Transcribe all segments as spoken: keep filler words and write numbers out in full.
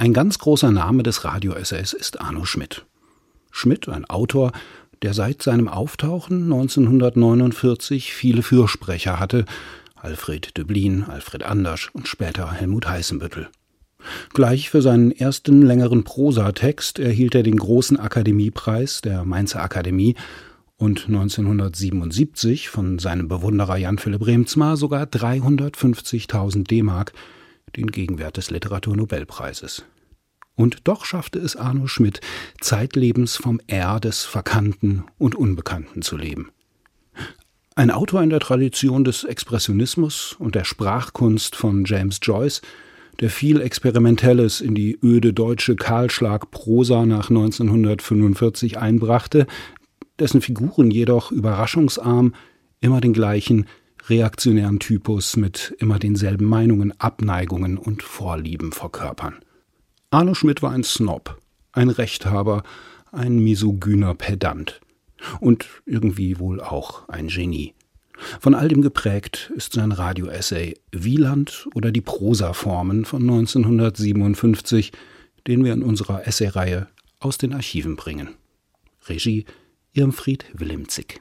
Ein ganz großer Name des Radio-Essays ist Arno Schmidt. Schmidt, ein Autor, der seit seinem Auftauchen neunzehnhundertneunundvierzig viele Fürsprecher hatte, Alfred Döblin, Alfred Andersch und später Helmut Heißenbüttel. Gleich für seinen ersten längeren Prosatext erhielt er den großen Akademiepreis der Mainzer Akademie und neunzehnhundertsiebenundsiebzig von seinem Bewunderer Jan Philipp Reemtsma sogar dreihundertfünfzigtausend D-Mark, den Gegenwert des Literaturnobelpreises. Und doch schaffte es Arno Schmidt, zeitlebens vom R des Verkannten und Unbekannten zu leben. Ein Autor in der Tradition des Expressionismus und der Sprachkunst von James Joyce, der viel Experimentelles in die öde deutsche Kahlschlag-Prosa nach neunzehnhundertfünfundvierzig einbrachte, dessen Figuren jedoch überraschungsarm immer den gleichen reaktionären Typus mit immer denselben Meinungen, Abneigungen und Vorlieben verkörpern. Arno Schmidt war ein Snob, ein Rechthaber, ein misogyner Pedant und irgendwie wohl auch ein Genie. Von all dem geprägt ist sein Radio-Essay Wieland oder die Prosaformen von neunzehnhundertsiebenundfünfzig, den wir in unserer Essay-Reihe aus den Archiven bringen. Regie Irmfried Willemzig.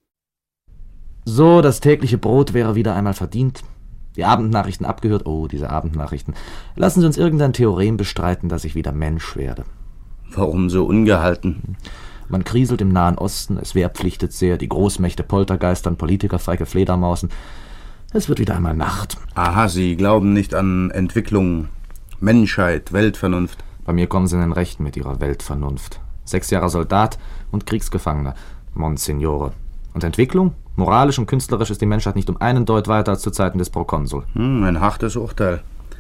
So, das tägliche Brot wäre wieder einmal verdient. Die Abendnachrichten abgehört. Oh, diese Abendnachrichten. Lassen Sie uns irgendein Theorem bestreiten, dass ich wieder Mensch werde. Warum so ungehalten? Man kriselt im Nahen Osten, es wehrpflichtet sehr, die Großmächte poltergeistern, Politiker feige Fledermausen. Es wird wieder einmal Nacht. Aha, Sie glauben nicht an Entwicklung, Menschheit, Weltvernunft. Bei mir kommen Sie in den Rechten mit Ihrer Weltvernunft. Sechs Jahre Soldat und Kriegsgefangener, Monsignore. Und Entwicklung? Moralisch und künstlerisch ist die Menschheit nicht um einen Deut weiter als zu Zeiten des Prokonsul. Hm, ein hartes Urteil.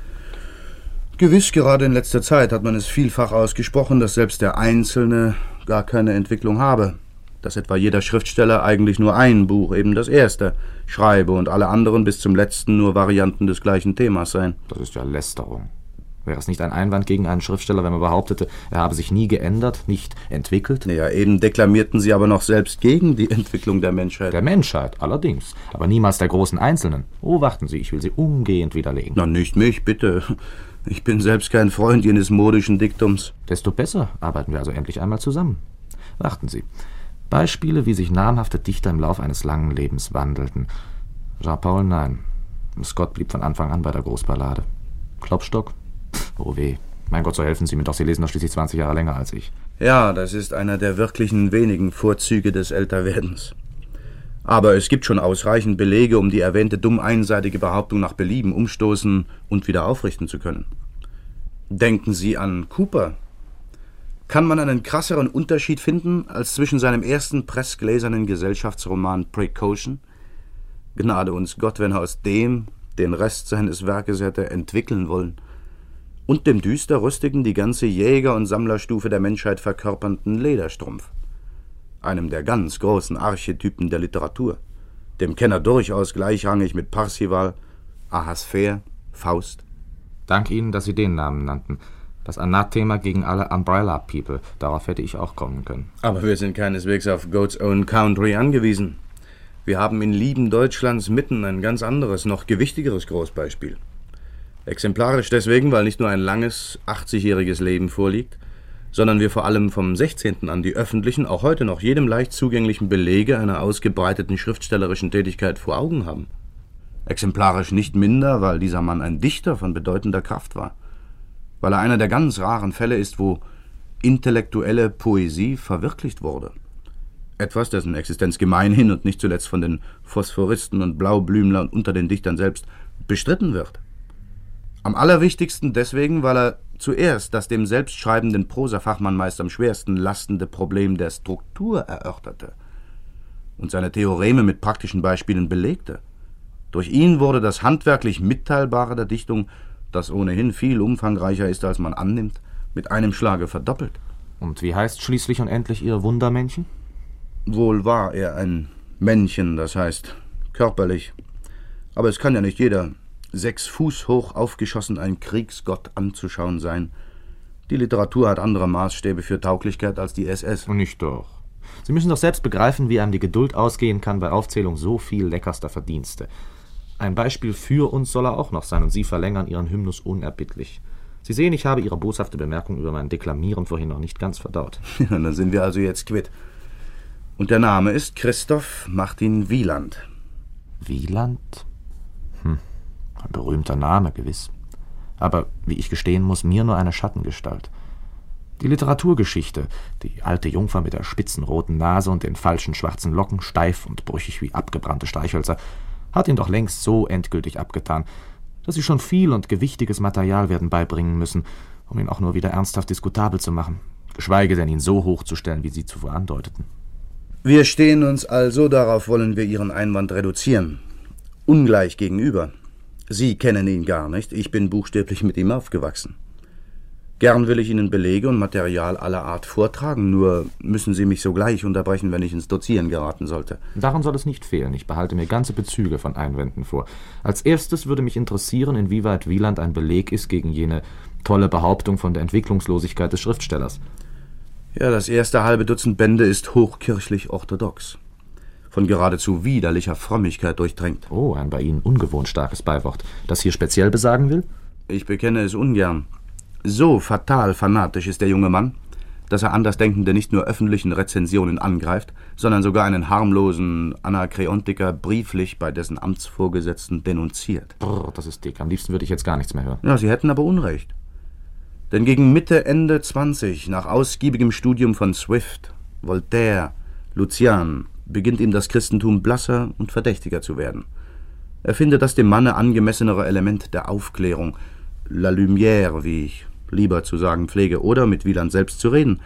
Gewiss, gerade in letzter Zeit hat man es vielfach ausgesprochen, dass selbst der Einzelne gar keine Entwicklung habe. Dass etwa jeder Schriftsteller eigentlich nur ein Buch, eben das erste, schreibe und alle anderen bis zum letzten nur Varianten des gleichen Themas seien. Das ist ja Lästerung. Wäre es nicht ein Einwand gegen einen Schriftsteller, wenn man behauptete, er habe sich nie geändert, nicht entwickelt? Ja, eben deklamierten Sie aber noch selbst gegen die Entwicklung der Menschheit. Der Menschheit, allerdings, aber niemals der großen Einzelnen. Oh, warten Sie, ich will Sie umgehend widerlegen. Na, nicht mich, bitte. Ich bin selbst kein Freund jenes modischen Diktums. Desto besser, arbeiten wir also endlich einmal zusammen. Warten Sie. Beispiele, wie sich namhafte Dichter im Lauf eines langen Lebens wandelten. Jean-Paul, nein. Scott blieb von Anfang an bei der Großballade. Klopstock? Oh weh. Mein Gott, so helfen Sie mir doch, Sie lesen doch schließlich zwanzig Jahre länger als ich. Ja, das ist einer der wirklichen wenigen Vorzüge des Älterwerdens. Aber es gibt schon ausreichend Belege, um die erwähnte dumm einseitige Behauptung nach Belieben umstoßen und wieder aufrichten zu können. Denken Sie an Cooper. Kann man einen krasseren Unterschied finden als zwischen seinem ersten pressgläsernen Gesellschaftsroman Precaution? Gnade uns Gott, wenn er aus dem den Rest seines Werkes hätte entwickeln wollen. Und dem düster-rüstigen, die ganze Jäger- und Sammlerstufe der Menschheit verkörpernden Lederstrumpf. Einem der ganz großen Archetypen der Literatur. Dem Kenner durchaus gleichrangig mit Parzival, Ahasver, Faust. Dank Ihnen, dass Sie den Namen nannten. Das Anathema gegen alle Umbrella People. Darauf hätte ich auch kommen können. Aber wir sind keineswegs auf Goat's Own Country angewiesen. Wir haben in lieben Deutschlands Mitten ein ganz anderes, noch gewichtigeres Großbeispiel. Exemplarisch deswegen, weil nicht nur ein langes, achtzigjähriges Leben vorliegt, sondern wir vor allem vom sechzehnten an die öffentlichen, auch heute noch jedem leicht zugänglichen Belege einer ausgebreiteten schriftstellerischen Tätigkeit vor Augen haben. Exemplarisch nicht minder, weil dieser Mann ein Dichter von bedeutender Kraft war. Weil er einer der ganz raren Fälle ist, wo intellektuelle Poesie verwirklicht wurde. Etwas, dessen Existenz gemeinhin und nicht zuletzt von den Phosphoristen und Blaublümlern unter den Dichtern selbst bestritten wird. Am allerwichtigsten deswegen, weil er zuerst das dem selbstschreibenden Prosafachmann meist am schwersten lastende Problem der Struktur erörterte und seine Theoreme mit praktischen Beispielen belegte. Durch ihn wurde das handwerklich Mitteilbare der Dichtung, das ohnehin viel umfangreicher ist, als man annimmt, mit einem Schlage verdoppelt. Und wie heißt schließlich und endlich Ihr Wundermännchen? Wohl war er ein Männchen, das heißt körperlich. Aber es kann ja nicht jeder sechs Fuß hoch aufgeschossen ein Kriegsgott anzuschauen sein. Die Literatur hat andere Maßstäbe für Tauglichkeit als die S S. Nicht doch. Sie müssen doch selbst begreifen, wie einem die Geduld ausgehen kann bei Aufzählung so viel leckerster Verdienste. Ein Beispiel für uns soll er auch noch sein, und Sie verlängern Ihren Hymnus unerbittlich. Sie sehen, ich habe Ihre boshafte Bemerkung über mein Deklamieren vorhin noch nicht ganz verdaut. Ja, dann sind wir also jetzt quitt. Und der Name ist Christoph Martin Wieland. Wieland? Hm, ein berühmter Name, gewiss. Aber, wie ich gestehen muss, mir nur eine Schattengestalt. Die Literaturgeschichte, die alte Jungfer mit der spitzen roten Nase und den falschen schwarzen Locken, steif und brüchig wie abgebrannte Streichhölzer, hat ihn doch längst so endgültig abgetan, dass sie schon viel und gewichtiges Material werden beibringen müssen, um ihn auch nur wieder ernsthaft diskutabel zu machen, geschweige denn ihn so hochzustellen, wie Sie zuvor andeuteten. Wir stehen uns also, darauf wollen wir Ihren Einwand reduzieren, ungleich gegenüber. Sie kennen ihn gar nicht, ich bin buchstäblich mit ihm aufgewachsen. Gern will ich Ihnen Belege und Material aller Art vortragen, nur müssen Sie mich sogleich unterbrechen, wenn ich ins Dozieren geraten sollte. Daran soll es nicht fehlen. Ich behalte mir ganze Bezüge von Einwänden vor. Als erstes würde mich interessieren, inwieweit Wieland ein Beleg ist gegen jene tolle Behauptung von der Entwicklungslosigkeit des Schriftstellers. Ja, das erste halbe Dutzend Bände ist hochkirchlich orthodox. Von geradezu widerlicher Frömmigkeit durchdrängt. Oh, ein bei Ihnen ungewohnt starkes Beiwort. Das hier speziell besagen will? Ich bekenne es ungern. So fatal fanatisch ist der junge Mann, dass er Andersdenkende nicht nur öffentlichen Rezensionen angreift, sondern sogar einen harmlosen Anakreontiker brieflich bei dessen Amtsvorgesetzten denunziert. Brr, das ist dick. Am liebsten würde ich jetzt gar nichts mehr hören. Ja, Sie hätten aber Unrecht. Denn gegen Mitte, Ende zwanzig, nach ausgiebigem Studium von Swift, Voltaire, Lucian, beginnt ihm das Christentum blasser und verdächtiger zu werden. Er findet das dem Manne angemessenere Element der Aufklärung, la lumière, wie ich lieber zu sagen pflege, oder mit Wieland selbst zu reden.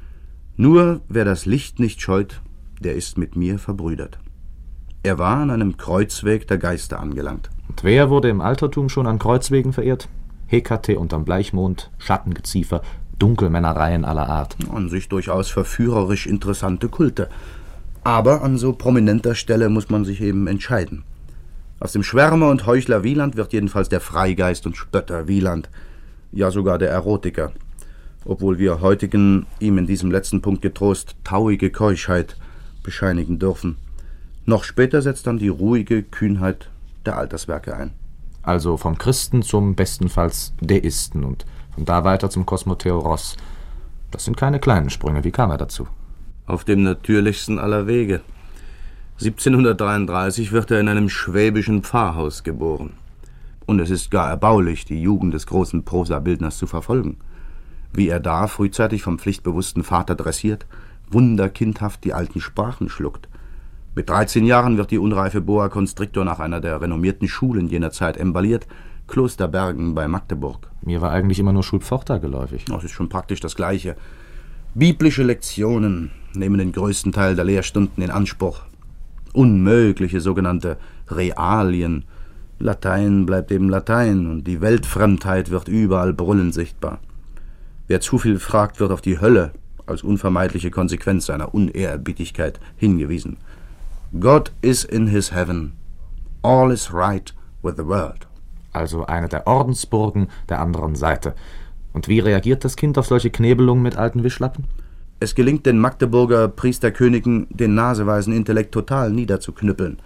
Nur wer das Licht nicht scheut, der ist mit mir verbrüdert. Er war an einem Kreuzweg der Geister angelangt. Und wer wurde im Altertum schon an Kreuzwegen verehrt? Hekate unterm Bleichmond, Schattengeziefer, Dunkelmännereien aller Art. An sich durchaus verführerisch interessante Kulte. Aber an so prominenter Stelle muss man sich eben entscheiden. Aus dem Schwärmer und Heuchler Wieland wird jedenfalls der Freigeist und Spötter Wieland, ja sogar der Erotiker, obwohl wir heutigen ihm in diesem letzten Punkt getrost tauige Keuschheit bescheinigen dürfen. Noch später setzt dann die ruhige Kühnheit der Alterswerke ein. Also vom Christen zum bestenfalls Deisten und von da weiter zum Kosmotheoros. Das sind keine kleinen Sprünge. Wie kam er dazu? Auf dem natürlichsten aller Wege. siebzehnhundertdreiunddreißig wird er in einem schwäbischen Pfarrhaus geboren. Und es ist gar erbaulich, die Jugend des großen Prosabildners zu verfolgen. Wie er da frühzeitig vom pflichtbewussten Vater dressiert, wunderkindhaft die alten Sprachen schluckt. Mit dreizehn Jahren wird die unreife Boa Constrictor nach einer der renommierten Schulen jener Zeit emballiert, Klosterbergen bei Magdeburg. Mir war eigentlich immer nur Schulpforta geläufig. Das ist schon praktisch das Gleiche. Biblische Lektionen nehmen den größten Teil der Lehrstunden in Anspruch. Unmögliche sogenannte Realien. Latein bleibt eben Latein und die Weltfremdheit wird überall brüllend sichtbar. Wer zu viel fragt, wird auf die Hölle als unvermeidliche Konsequenz seiner Unehrerbietigkeit hingewiesen. God is in his heaven. All is right with the world. Also eine der Ordensburgen der anderen Seite. Und wie reagiert das Kind auf solche Knebelungen mit alten Wischlappen? Es gelingt den Magdeburger Priesterkönigen, den naseweisen Intellekt total niederzuknüppeln.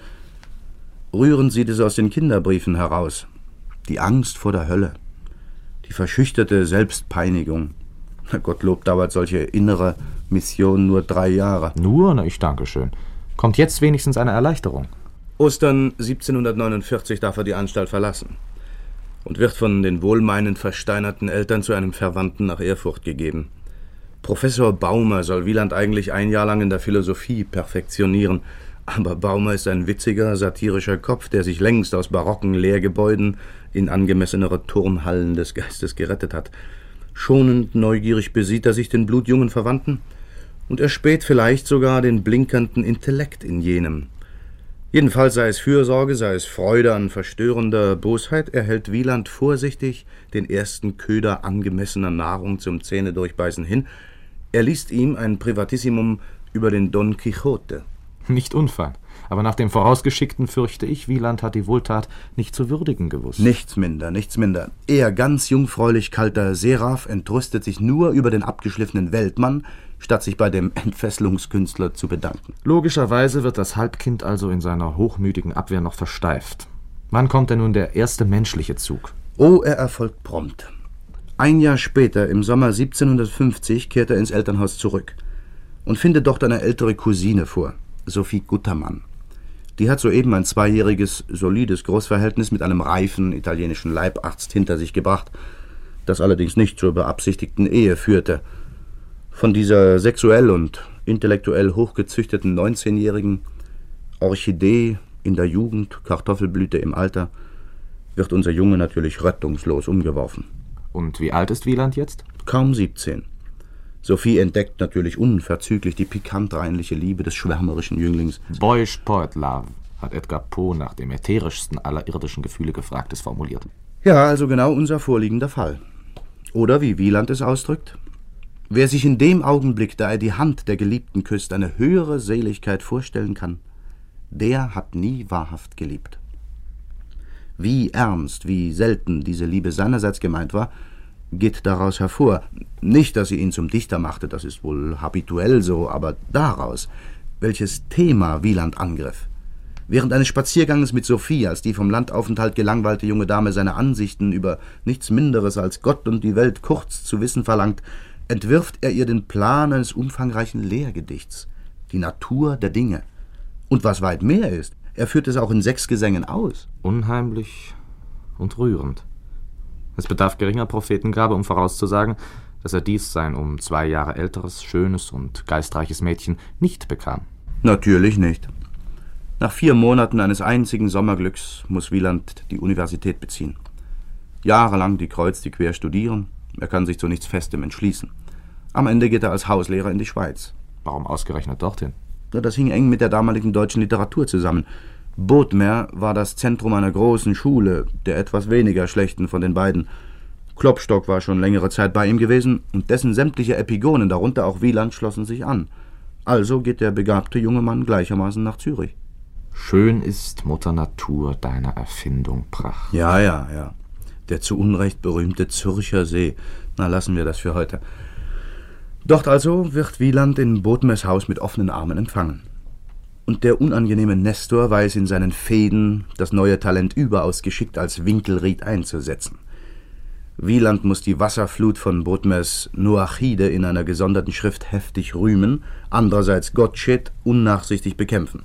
Rühren Sie das aus den Kinderbriefen heraus. Die Angst vor der Hölle. Die verschüchterte Selbstpeinigung. Gottlob dauert solche innere Mission nur drei Jahre. Nur? Na, ich danke schön. Kommt jetzt wenigstens eine Erleichterung. Ostern siebzehnhundertneunundvierzig darf er die Anstalt verlassen und wird von den wohlmeinend versteinerten Eltern zu einem Verwandten nach Erfurt gegeben. Professor Baumer soll Wieland eigentlich ein Jahr lang in der Philosophie perfektionieren, aber Baumer ist ein witziger, satirischer Kopf, der sich längst aus barocken Lehrgebäuden in angemessenere Turnhallen des Geistes gerettet hat. Schonend neugierig besieht er sich den blutjungen Verwandten und erspäht vielleicht sogar den blinkernden Intellekt in jenem. Jedenfalls sei es Fürsorge, sei es Freude an verstörender Bosheit, erhält Wieland vorsichtig den ersten Köder angemessener Nahrung zum Zähnedurchbeißen hin. Er liest ihm ein Privatissimum über den Don Quixote. Nicht unfein. Aber nach dem Vorausgeschickten fürchte ich, Wieland hat die Wohltat nicht zu würdigen gewusst. Nichts minder, nichts minder. Er, ganz jungfräulich kalter Seraph, entrüstet sich nur über den abgeschliffenen Weltmann, statt sich bei dem Entfesselungskünstler zu bedanken. Logischerweise wird das Halbkind also in seiner hochmütigen Abwehr noch versteift. Wann kommt denn nun der erste menschliche Zug? Oh, er erfolgt prompt. Ein Jahr später, im Sommer siebzehnhundertfünfzig, kehrt er ins Elternhaus zurück und findet dort eine ältere Cousine vor, Sophie Guttermann. Die hat soeben ein zweijähriges, solides Großverhältnis mit einem reifen italienischen Leibarzt hinter sich gebracht, das allerdings nicht zur beabsichtigten Ehe führte. Von dieser sexuell und intellektuell hochgezüchteten neunzehnjährigen Orchidee in der Jugend, Kartoffelblüte im Alter, wird unser Junge natürlich rettungslos umgeworfen. Und wie alt ist Wieland jetzt? Kaum siebzehn. Sophie entdeckt natürlich unverzüglich die pikant reinliche Liebe des schwärmerischen Jünglings. Boyish poet love, hat Edgar Poe nach dem ätherischsten aller irdischen Gefühle Gefragtes formuliert. Ja, also genau unser vorliegender Fall. Oder wie Wieland es ausdrückt: Wer sich in dem Augenblick, da er die Hand der Geliebten küsst, eine höhere Seligkeit vorstellen kann, der hat nie wahrhaft geliebt. Wie ernst, wie selten diese Liebe seinerseits gemeint war, geht daraus hervor. Nicht, dass sie ihn zum Dichter machte, das ist wohl habituell so, aber daraus, welches Thema Wieland angriff. Während eines Spazierganges mit Sophie, als die vom Landaufenthalt gelangweilte junge Dame seine Ansichten über nichts Minderes als Gott und die Welt kurz zu wissen verlangt, entwirft er ihr den Plan eines umfangreichen Lehrgedichts, die Natur der Dinge. Und was weit mehr ist, er führt es auch in sechs Gesängen aus. Unheimlich und rührend. Es bedarf geringer Prophetengabe, um vorauszusagen, dass er dies sein um zwei Jahre älteres, schönes und geistreiches Mädchen nicht bekam. Natürlich nicht. Nach vier Monaten eines einzigen Sommerglücks muss Wieland die Universität beziehen. Jahrelang die Kreuz, die quer studieren, er kann sich zu nichts Festem entschließen. Am Ende geht er als Hauslehrer in die Schweiz. Warum ausgerechnet dorthin? Das hing eng mit der damaligen deutschen Literatur zusammen. Bodmer war das Zentrum einer großen Schule, der etwas weniger schlechten von den beiden. Klopstock war schon längere Zeit bei ihm gewesen, und dessen sämtliche Epigonen, darunter auch Wieland, schlossen sich an. Also geht der begabte junge Mann gleichermaßen nach Zürich. Schön ist Mutter Natur deiner Erfindung Pracht. Ja, ja, ja. Der zu Unrecht berühmte Zürcher See. Na, lassen wir das für heute. Dort also wird Wieland in Bodmers Haus mit offenen Armen empfangen. Und der unangenehme Nestor weiß in seinen Fehden das neue Talent überaus geschickt als Winkelried einzusetzen. Wieland muss die Wasserflut von Bodmers Noachide in einer gesonderten Schrift heftig rühmen, andererseits Gottsched unnachsichtig bekämpfen.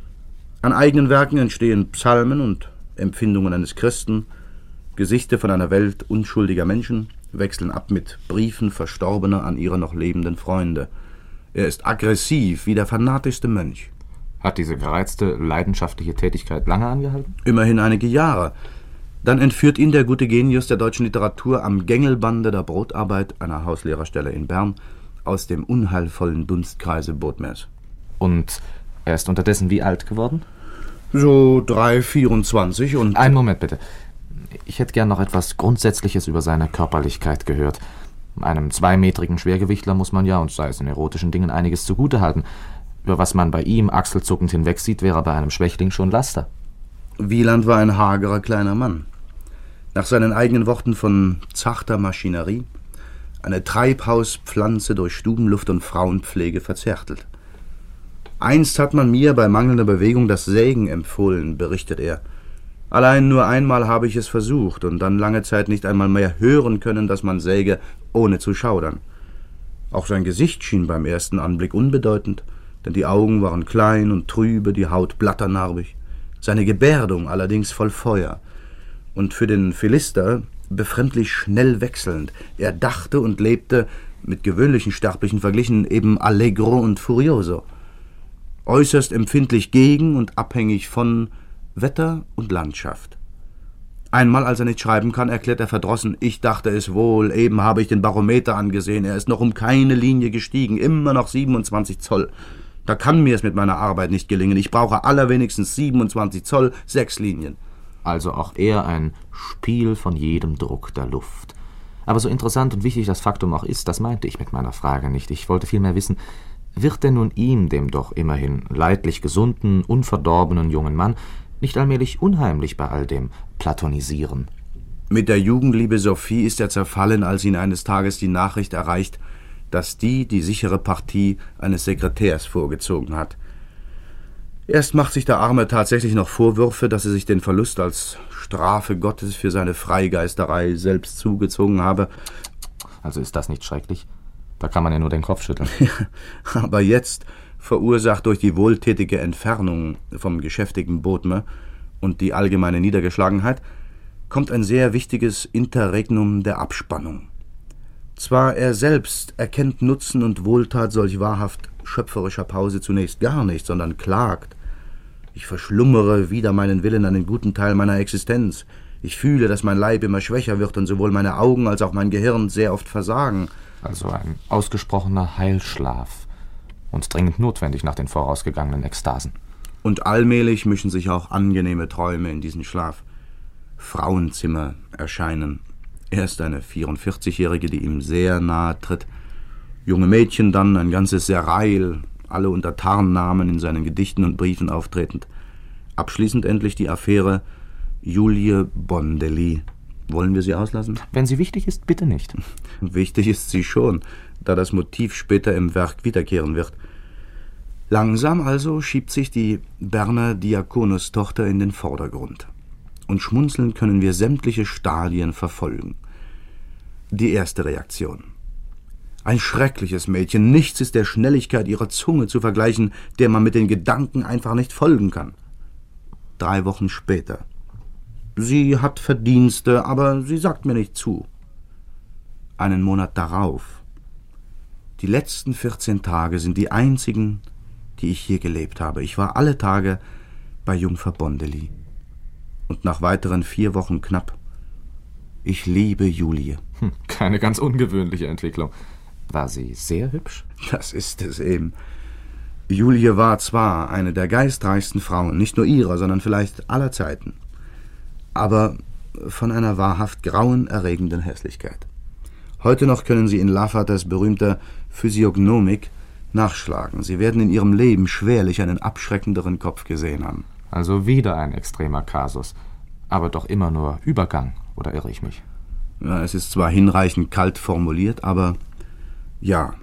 An eigenen Werken entstehen Psalmen und Empfindungen eines Christen, Gesichter von einer Welt unschuldiger Menschen wechseln ab mit Briefen Verstorbener an ihre noch lebenden Freunde. Er ist aggressiv wie der fanatischste Mönch. Hat diese gereizte, leidenschaftliche Tätigkeit lange angehalten? Immerhin einige Jahre. Dann entführt ihn der gute Genius der deutschen Literatur am Gängelbande der Brotarbeit einer Hauslehrerstelle in Bern aus dem unheilvollen Dunstkreise Bodmers. Und er ist unterdessen wie alt geworden? So drei, vierundzwanzig und... Einen Moment bitte. Ich hätte gern noch etwas Grundsätzliches über seine Körperlichkeit gehört. Einem zweimetrigen Schwergewichtler muss man ja, und sei es in erotischen Dingen, einiges zugutehalten. Über was man bei ihm achselzuckend hinwegsieht, wäre bei einem Schwächling schon Laster. Wieland war ein hagerer kleiner Mann. Nach seinen eigenen Worten von zarter Maschinerie, eine Treibhauspflanze durch Stubenluft und Frauenpflege verzärtelt. Einst hat man mir bei mangelnder Bewegung das Sägen empfohlen, berichtet er. Allein nur einmal habe ich es versucht und dann lange Zeit nicht einmal mehr hören können, dass man säge, ohne zu schaudern. Auch sein Gesicht schien beim ersten Anblick unbedeutend, denn die Augen waren klein und trübe, die Haut blatternarbig, seine Gebärdung allerdings voll Feuer. Und für den Philister befremdlich schnell wechselnd. Er dachte und lebte, mit gewöhnlichen Sterblichen verglichen, eben allegro und furioso. Äußerst empfindlich gegen und abhängig von Wetter und Landschaft. Einmal, als er nicht schreiben kann, erklärt er verdrossen: Ich dachte es wohl, eben habe ich den Barometer angesehen, er ist noch um keine Linie gestiegen, immer noch siebenundzwanzig Zoll. Da kann mir es mit meiner Arbeit nicht gelingen, ich brauche allerwenigstens siebenundzwanzig Zoll, sechs Linien. Also auch er ein Spiel von jedem Druck der Luft. Aber so interessant und wichtig das Faktum auch ist, das meinte ich mit meiner Frage nicht. Ich wollte vielmehr wissen, wird denn nun ihm, dem doch immerhin leidlich gesunden, unverdorbenen jungen Mann, nicht allmählich unheimlich bei all dem Platonisieren? Mit der Jugendliebe Sophie ist er zerfallen, als ihn eines Tages die Nachricht erreicht, dass die die sichere Partie eines Sekretärs vorgezogen hat. Erst macht sich der Arme tatsächlich noch Vorwürfe, dass er sich den Verlust als Strafe Gottes für seine Freigeisterei selbst zugezogen habe. Also ist das nicht schrecklich? Da kann man ja nur den Kopf schütteln. Aber jetzt, verursacht durch die wohltätige Entfernung vom geschäftigen Bodmer und die allgemeine Niedergeschlagenheit, kommt ein sehr wichtiges Interregnum der Abspannung. Zwar er selbst erkennt Nutzen und Wohltat solch wahrhaft schöpferischer Pause zunächst gar nicht, sondern klagt: Ich verschlummere wider meinen Willen einen guten Teil meiner Existenz. Ich fühle, dass mein Leib immer schwächer wird und sowohl meine Augen als auch mein Gehirn sehr oft versagen. Also ein ausgesprochener Heilschlaf und dringend notwendig nach den vorausgegangenen Ekstasen. Und allmählich mischen sich auch angenehme Träume in diesen Schlaf. Frauenzimmer erscheinen. Erst eine vierundvierzigjährige, die ihm sehr nahe tritt. Junge Mädchen dann, ein ganzes Serail, alle unter Tarnnamen in seinen Gedichten und Briefen auftretend. Abschließend endlich die Affäre Julie Bondelli. Wollen wir sie auslassen? Wenn sie wichtig ist, bitte nicht. Wichtig ist sie schon, da das Motiv später im Werk wiederkehren wird. Langsam also schiebt sich die Berner Diakonustochter in den Vordergrund. Und schmunzelnd können wir sämtliche Stadien verfolgen. Die erste Reaktion. Ein schreckliches Mädchen, nichts ist der Schnelligkeit ihrer Zunge zu vergleichen, der man mit den Gedanken einfach nicht folgen kann. Drei Wochen später. Sie hat Verdienste, aber sie sagt mir nicht zu. Einen Monat darauf. Die letzten vierzehn Tage sind die einzigen, die ich hier gelebt habe. Ich war alle Tage bei Jungfer Bondelli. Und nach weiteren vier Wochen knapp: Ich liebe Julie. Hm, keine ganz ungewöhnliche Entwicklung. War sie sehr hübsch? Das ist es eben. Julie war zwar eine der geistreichsten Frauen, nicht nur ihrer, sondern vielleicht aller Zeiten, aber von einer wahrhaft grauenerregenden Hässlichkeit. Heute noch können Sie in Lavaters berühmter Physiognomik nachschlagen. Sie werden in Ihrem Leben schwerlich einen abschreckenderen Kopf gesehen haben. Also wieder ein extremer Kasus, aber doch immer nur Übergang, oder irre ich mich? Ja, es ist zwar hinreichend kalt formuliert, aber ja.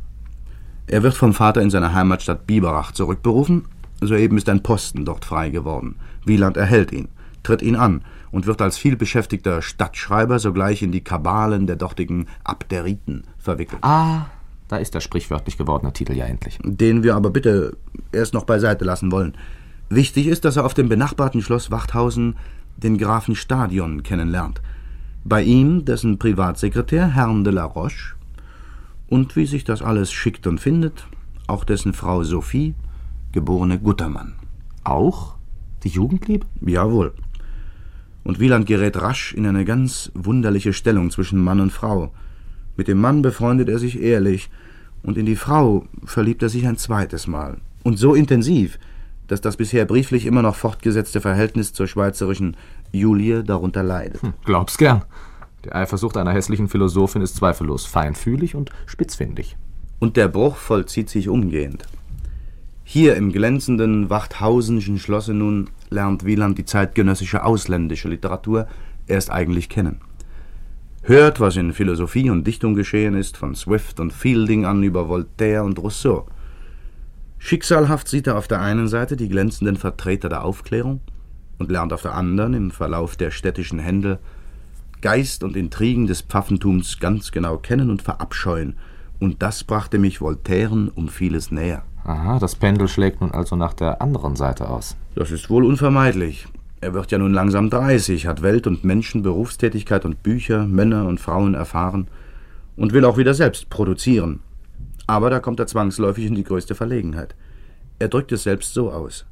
Er wird vom Vater in seiner Heimatstadt Biberach zurückberufen. Soeben ist ein Posten dort frei geworden. Wieland erhält ihn, tritt ihn an und wird als vielbeschäftigter Stadtschreiber sogleich in die Kabalen der dortigen Abderiten verwickelt. Ah, da ist der sprichwörtlich gewordene Titel ja endlich. Den wir aber bitte erst noch beiseite lassen wollen. Wichtig ist, dass er auf dem benachbarten Schloss Wachthausen den Grafen Stadion kennenlernt. Bei ihm dessen Privatsekretär Herrn de la Roche und, wie sich das alles schickt und findet, auch dessen Frau Sophie, geborene Guttermann. Auch? Die Jugendliebe? Jawohl. Und Wieland gerät rasch in eine ganz wunderliche Stellung zwischen Mann und Frau. Mit dem Mann befreundet er sich ehrlich, und in die Frau verliebt er sich ein zweites Mal. Und so intensiv, dass das bisher brieflich immer noch fortgesetzte Verhältnis zur schweizerischen Julie darunter leidet. Hm, glaub's gern. Die Eifersucht einer hässlichen Philosophin ist zweifellos feinfühlig und spitzfindig. Und der Bruch vollzieht sich umgehend. Hier im glänzenden Wachthausenschen Schlosse nun lernt Wieland die zeitgenössische ausländische Literatur erst eigentlich kennen. Hört, was in Philosophie und Dichtung geschehen ist, von Swift und Fielding an über Voltaire und Rousseau. Schicksalhaft sieht er auf der einen Seite die glänzenden Vertreter der Aufklärung und lernt auf der anderen im Verlauf der städtischen Händel Geist und Intrigen des Pfaffentums ganz genau kennen und verabscheuen. Und das brachte mich Voltairen um vieles näher. Aha, das Pendel schlägt nun also nach der anderen Seite aus. Das ist wohl unvermeidlich. Er wird ja nun langsam dreißig, hat Welt und Menschen, Berufstätigkeit und Bücher, Männer und Frauen erfahren und will auch wieder selbst produzieren. Aber da kommt er zwangsläufig in die größte Verlegenheit. Er drückt es selbst so aus: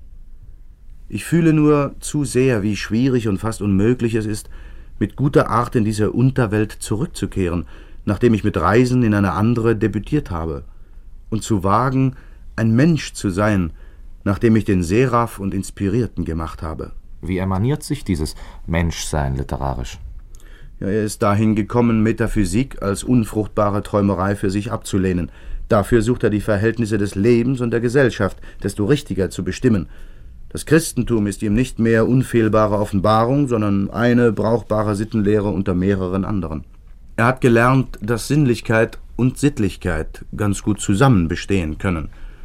Ich fühle nur zu sehr, wie schwierig und fast unmöglich es ist, mit guter Art in diese Unterwelt zurückzukehren, nachdem ich mit Reisen in eine andere debütiert habe, und zu wagen, ein Mensch zu sein, nachdem ich den Seraph und Inspirierten gemacht habe. Wie emaniert sich dieses Menschsein literarisch? Ja, er ist dahin gekommen, Metaphysik als unfruchtbare Träumerei für sich abzulehnen. Dafür sucht er die Verhältnisse des Lebens und der Gesellschaft desto richtiger zu bestimmen. Das Christentum ist ihm nicht mehr unfehlbare Offenbarung, sondern eine brauchbare Sittenlehre unter mehreren anderen. Er hat gelernt, dass Sinnlichkeit und Sittlichkeit ganz gut zusammen bestehen können.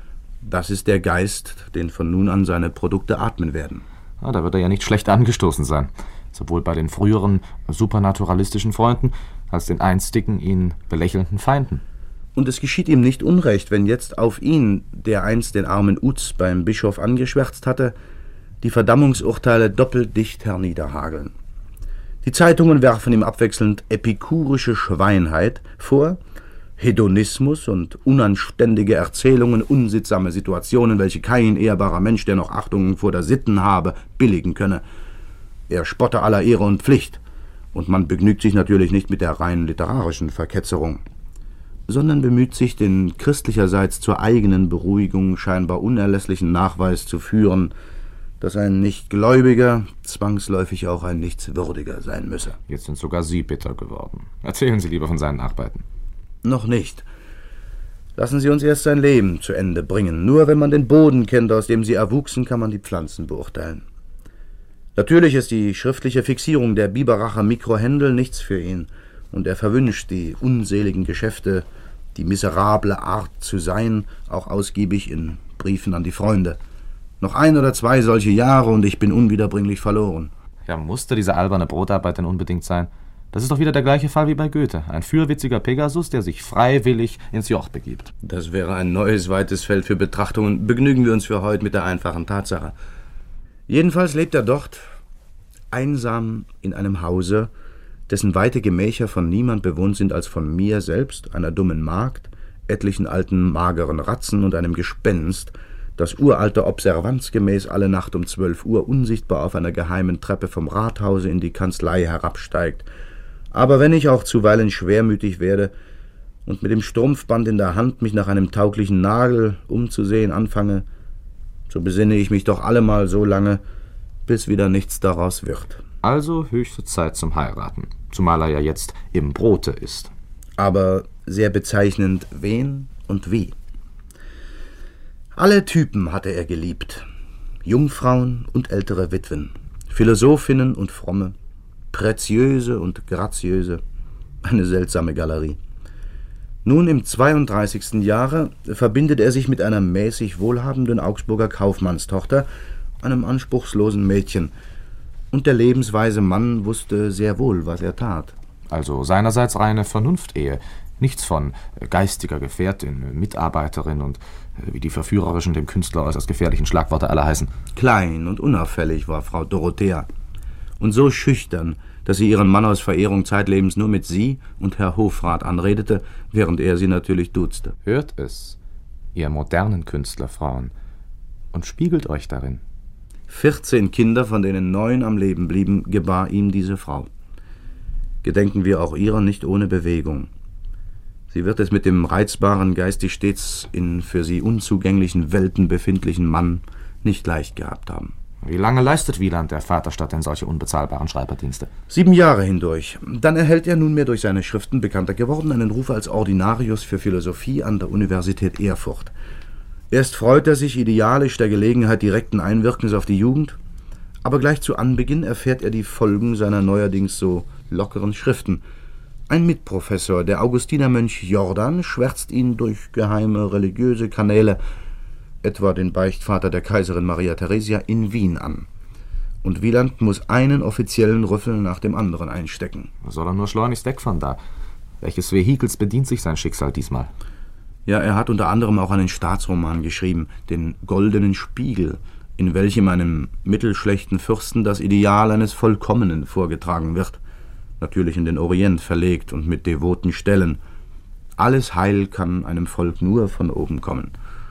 Das ist der Geist, den von nun an seine Produkte atmen werden. Ah, da wird er ja nicht schlecht angestoßen sein. Sowohl bei den früheren supernaturalistischen Freunden als den einstigen, ihn belächelnden Feinden. Und es geschieht ihm nicht Unrecht, wenn jetzt auf ihn, der einst den armen Uz beim Bischof angeschwärzt hatte, die Verdammungsurteile doppelt dicht herniederhageln. Die Zeitungen werfen ihm abwechselnd epikurische Schweinheit vor, Hedonismus und unanständige Erzählungen, unsittsame Situationen, welche kein ehrbarer Mensch, der noch Achtung vor der Sitten habe, billigen könne. Er spotte aller Ehre und Pflicht, und man begnügt sich natürlich nicht mit der rein literarischen Verketzerung, sondern bemüht sich, den christlicherseits zur eigenen Beruhigung scheinbar unerlässlichen Nachweis zu führen, dass ein Nichtgläubiger zwangsläufig auch ein Nichtswürdiger sein müsse. Jetzt sind sogar Sie bitter geworden. Erzählen Sie lieber von seinen Arbeiten. Noch nicht. Lassen Sie uns erst sein Leben zu Ende bringen. Nur wenn man den Boden kennt, aus dem sie erwuchsen, kann man die Pflanzen beurteilen. Natürlich ist die schriftliche Fixierung der Biberacher Mikrohändel nichts für ihn, und er verwünscht die unseligen Geschäfte, die miserable Art zu sein, auch ausgiebig in Briefen an die Freunde. Noch ein oder zwei solche Jahre und ich bin unwiederbringlich verloren. Ja, musste diese alberne Brotarbeit denn unbedingt sein? Das ist doch wieder der gleiche Fall wie bei Goethe. Ein fürwitziger Pegasus, der sich freiwillig ins Joch begibt. Das wäre ein neues, weites Feld für Betrachtungen. Begnügen wir uns für heute mit der einfachen Tatsache. Jedenfalls lebt er dort, einsam in einem Hause, dessen weite Gemächer von niemand bewohnt sind als von mir selbst, einer dummen Magd, etlichen alten mageren Ratzen und einem Gespenst, das uralter Observanz gemäß alle Nacht um zwölf Uhr unsichtbar auf einer geheimen Treppe vom Rathause in die Kanzlei herabsteigt. Aber wenn ich auch zuweilen schwermütig werde und mit dem Strumpfband in der Hand mich nach einem tauglichen Nagel umzusehen anfange, so besinne ich mich doch allemal so lange, bis wieder nichts daraus wird. Also höchste Zeit zum Heiraten, zumal er ja jetzt im Brote ist. Aber sehr bezeichnend wen und wie. Alle Typen hatte er geliebt, Jungfrauen und ältere Witwen, Philosophinnen und Fromme, Preziöse und Graziöse, eine seltsame Galerie. Nun im zweiunddreißigsten Jahre verbindet er sich mit einer mäßig wohlhabenden Augsburger Kaufmannstochter, einem anspruchslosen Mädchen, und der lebensweise Mann wusste sehr wohl, was er tat. Also seinerseits reine Vernunftehe, nichts von geistiger Gefährtin, Mitarbeiterin und wie die verführerischen, dem Künstler äußerst gefährlichen Schlagworte alle heißen. Klein und unauffällig war Frau Dorothea und so schüchtern, dass sie ihren Mann aus Verehrung zeitlebens nur mit Sie und Herr Hofrat anredete, während er sie natürlich duzte. Hört es, ihr modernen Künstlerfrauen, und spiegelt euch darin. Vierzehn Kinder, von denen neun am Leben blieben, gebar ihm diese Frau. Gedenken wir auch ihrer nicht ohne Bewegung. Sie wird es mit dem reizbaren, geistig stets in für sie unzugänglichen Welten befindlichen Mann nicht leicht gehabt haben. Wie lange leistet Wieland der Vaterstadt denn solche unbezahlbaren Schreiberdienste? Sieben Jahre hindurch. Dann erhält er nunmehr durch seine Schriften bekannter geworden einen Ruf als Ordinarius für Philosophie an der Universität Erfurt. Erst freut er sich idealisch der Gelegenheit direkten Einwirkens auf die Jugend, aber gleich zu Anbeginn erfährt er die Folgen seiner neuerdings so lockeren Schriften. Ein Mitprofessor, der Augustinermönch Jordan, schwärzt ihn durch geheime religiöse Kanäle, etwa den Beichtvater der Kaiserin Maria Theresia, in Wien an. Und Wieland muss einen offiziellen Rüffel nach dem anderen einstecken. Soll er nur schleunigst weg von da? Welches Vehikels bedient sich sein Schicksal diesmal? Ja, er hat unter anderem auch einen Staatsroman geschrieben, den Goldenen Spiegel, in welchem einem mittelschlechten Fürsten das Ideal eines Vollkommenen vorgetragen wird. Natürlich in den Orient verlegt und mit devoten Stellen. Alles Heil kann einem Volk nur von oben kommen.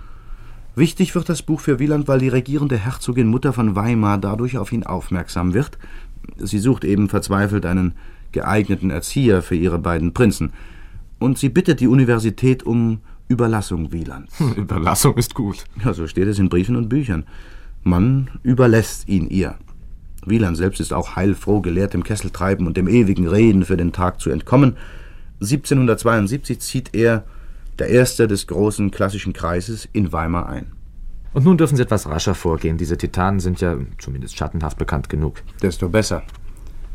Wichtig wird das Buch für Wieland, weil die regierende Herzogin Mutter von Weimar dadurch auf ihn aufmerksam wird. Sie sucht eben verzweifelt einen geeigneten Erzieher für ihre beiden Prinzen. Und sie bittet die Universität um Überlassung Wielands. Hm, Überlassung ist gut. Ja, so steht es in Briefen und Büchern. Man überlässt ihn ihr. Wieland selbst ist auch heilfroh, gelehrt dem Kesseltreiben und dem ewigen Reden für den Tag zu entkommen. siebzehnhundertzweiundsiebzig zieht er, der Erste des großen klassischen Kreises, in Weimar ein. Und nun dürfen Sie etwas rascher vorgehen. Diese Titanen sind ja zumindest schattenhaft bekannt genug. Desto besser.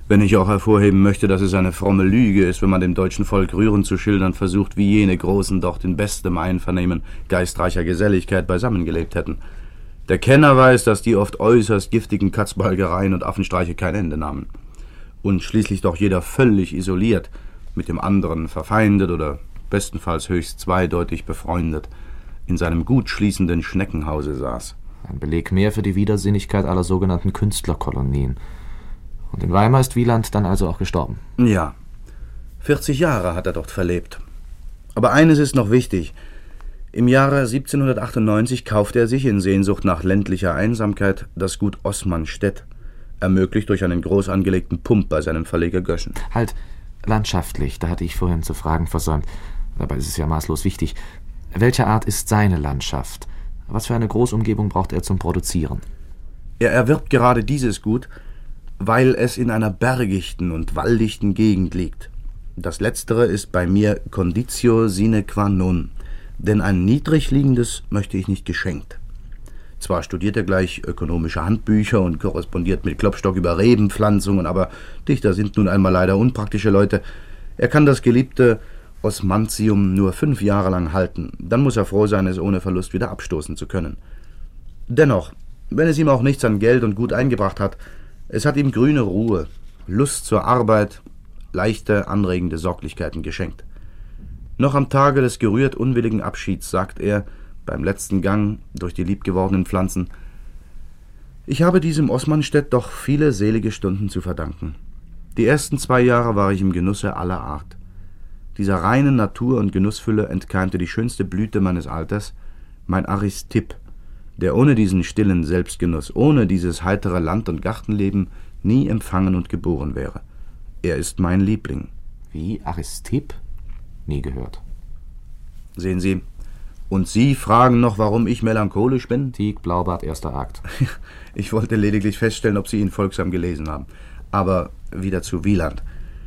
Wenn ich auch hervorheben möchte, dass es eine fromme Lüge ist, wenn man dem deutschen Volk rührend zu schildern versucht, wie jene Großen dort in bestem Einvernehmen geistreicher Geselligkeit beisammengelebt hätten. Der Kenner weiß, dass die oft äußerst giftigen Katzbalgereien und Affenstreiche kein Ende nahmen. Und schließlich doch jeder völlig isoliert, mit dem anderen verfeindet oder bestenfalls höchst zweideutig befreundet, in seinem gut schließenden Schneckenhause saß. Ein Beleg mehr für die Widersinnigkeit aller sogenannten Künstlerkolonien. Und in Weimar ist Wieland dann also auch gestorben? Ja, vierzig Jahre hat er dort verlebt. Aber eines ist noch wichtig. Im Jahre siebzehnhundertachtundneunzig kaufte er sich in Sehnsucht nach ländlicher Einsamkeit das Gut Osmanstedt, ermöglicht durch einen groß angelegten Pump bei seinem Verleger Göschen. Halt, landschaftlich, da hatte ich vorhin zu fragen versäumt. Dabei ist es ja maßlos wichtig. Welcher Art ist seine Landschaft? Was für eine Großumgebung braucht er zum Produzieren? Er erwirbt gerade dieses Gut, weil es in einer bergichten und waldichten Gegend liegt. Das Letztere ist bei mir Conditio sine qua non, denn ein niedrig liegendes möchte ich nicht geschenkt. Zwar studiert er gleich ökonomische Handbücher und korrespondiert mit Klopstock über Rebenpflanzungen, aber Dichter sind nun einmal leider unpraktische Leute. Er kann das geliebte Osmantium nur fünf Jahre lang halten, dann muss er froh sein, es ohne Verlust wieder abstoßen zu können. Dennoch, wenn es ihm auch nichts an Geld und Gut eingebracht hat, es hat ihm grüne Ruhe, Lust zur Arbeit, leichte, anregende Sorglichkeiten geschenkt. Noch am Tage des gerührt unwilligen Abschieds sagt er, beim letzten Gang durch die liebgewordenen Pflanzen: Ich habe diesem Osmanstedt doch viele selige Stunden zu verdanken. Die ersten zwei Jahre war ich im Genusse aller Art. Dieser reinen Natur- und Genussfülle entkeimte die schönste Blüte meines Alters, mein Aristipp, der ohne diesen stillen Selbstgenuss, ohne dieses heitere Land- und Gartenleben nie empfangen und geboren wäre. Er ist mein Liebling. Wie, Aristipp? Nie gehört. Sehen Sie, und Sie fragen noch, warum ich melancholisch bin? Tieck, Blaubart, erster Akt. Ich wollte lediglich feststellen, ob Sie ihn folgsam gelesen haben. Aber wieder zu Wieland.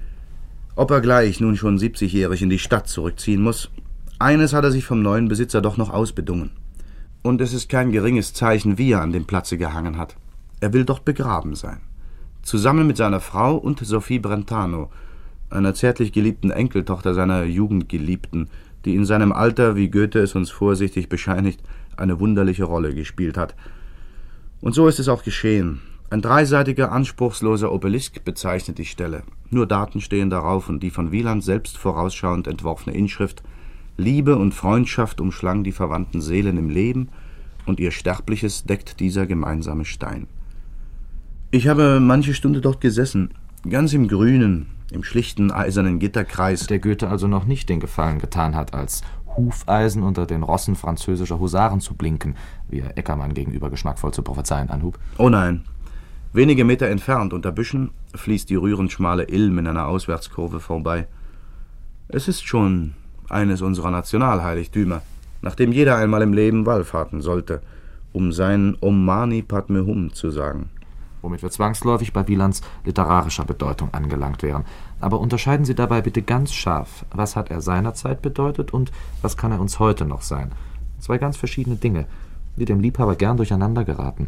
Ob er gleich nun schon siebzigjährig in die Stadt zurückziehen muss, eines hat er sich vom neuen Besitzer doch noch ausbedungen. Und es ist kein geringes Zeichen, wie er an dem Platze gehangen hat. Er will dort begraben sein. Zusammen mit seiner Frau und Sophie Brentano, einer zärtlich geliebten Enkeltochter seiner Jugendgeliebten, die in seinem Alter, wie Goethe es uns vorsichtig bescheinigt, eine wunderliche Rolle gespielt hat. Und so ist es auch geschehen. Ein dreiseitiger, anspruchsloser Obelisk bezeichnet die Stelle. Nur Daten stehen darauf und die von Wieland selbst vorausschauend entworfene Inschrift: Liebe und Freundschaft umschlang die verwandten Seelen im Leben, und ihr Sterbliches deckt dieser gemeinsame Stein. Ich habe manche Stunde dort gesessen, ganz im Grünen, im schlichten eisernen Gitterkreis. Der Goethe also noch nicht den Gefallen getan hat, als Hufeisen unter den Rossen französischer Husaren zu blinken, wie er Eckermann gegenüber geschmackvoll zu prophezeien anhub. Oh nein. Wenige Meter entfernt, unter Büschen, fließt die rührend schmale Ilm in einer Auswärtskurve vorbei. Es ist schon eines unserer Nationalheiligtümer, nach dem jeder einmal im Leben wallfahrten sollte, um sein Om Mani Padme Hum zu sagen. Womit wir zwangsläufig bei Wielands literarischer Bedeutung angelangt wären. Aber unterscheiden Sie dabei bitte ganz scharf, was hat er seinerzeit bedeutet und was kann er uns heute noch sein? Zwei ganz verschiedene Dinge, die dem Liebhaber gern durcheinander geraten.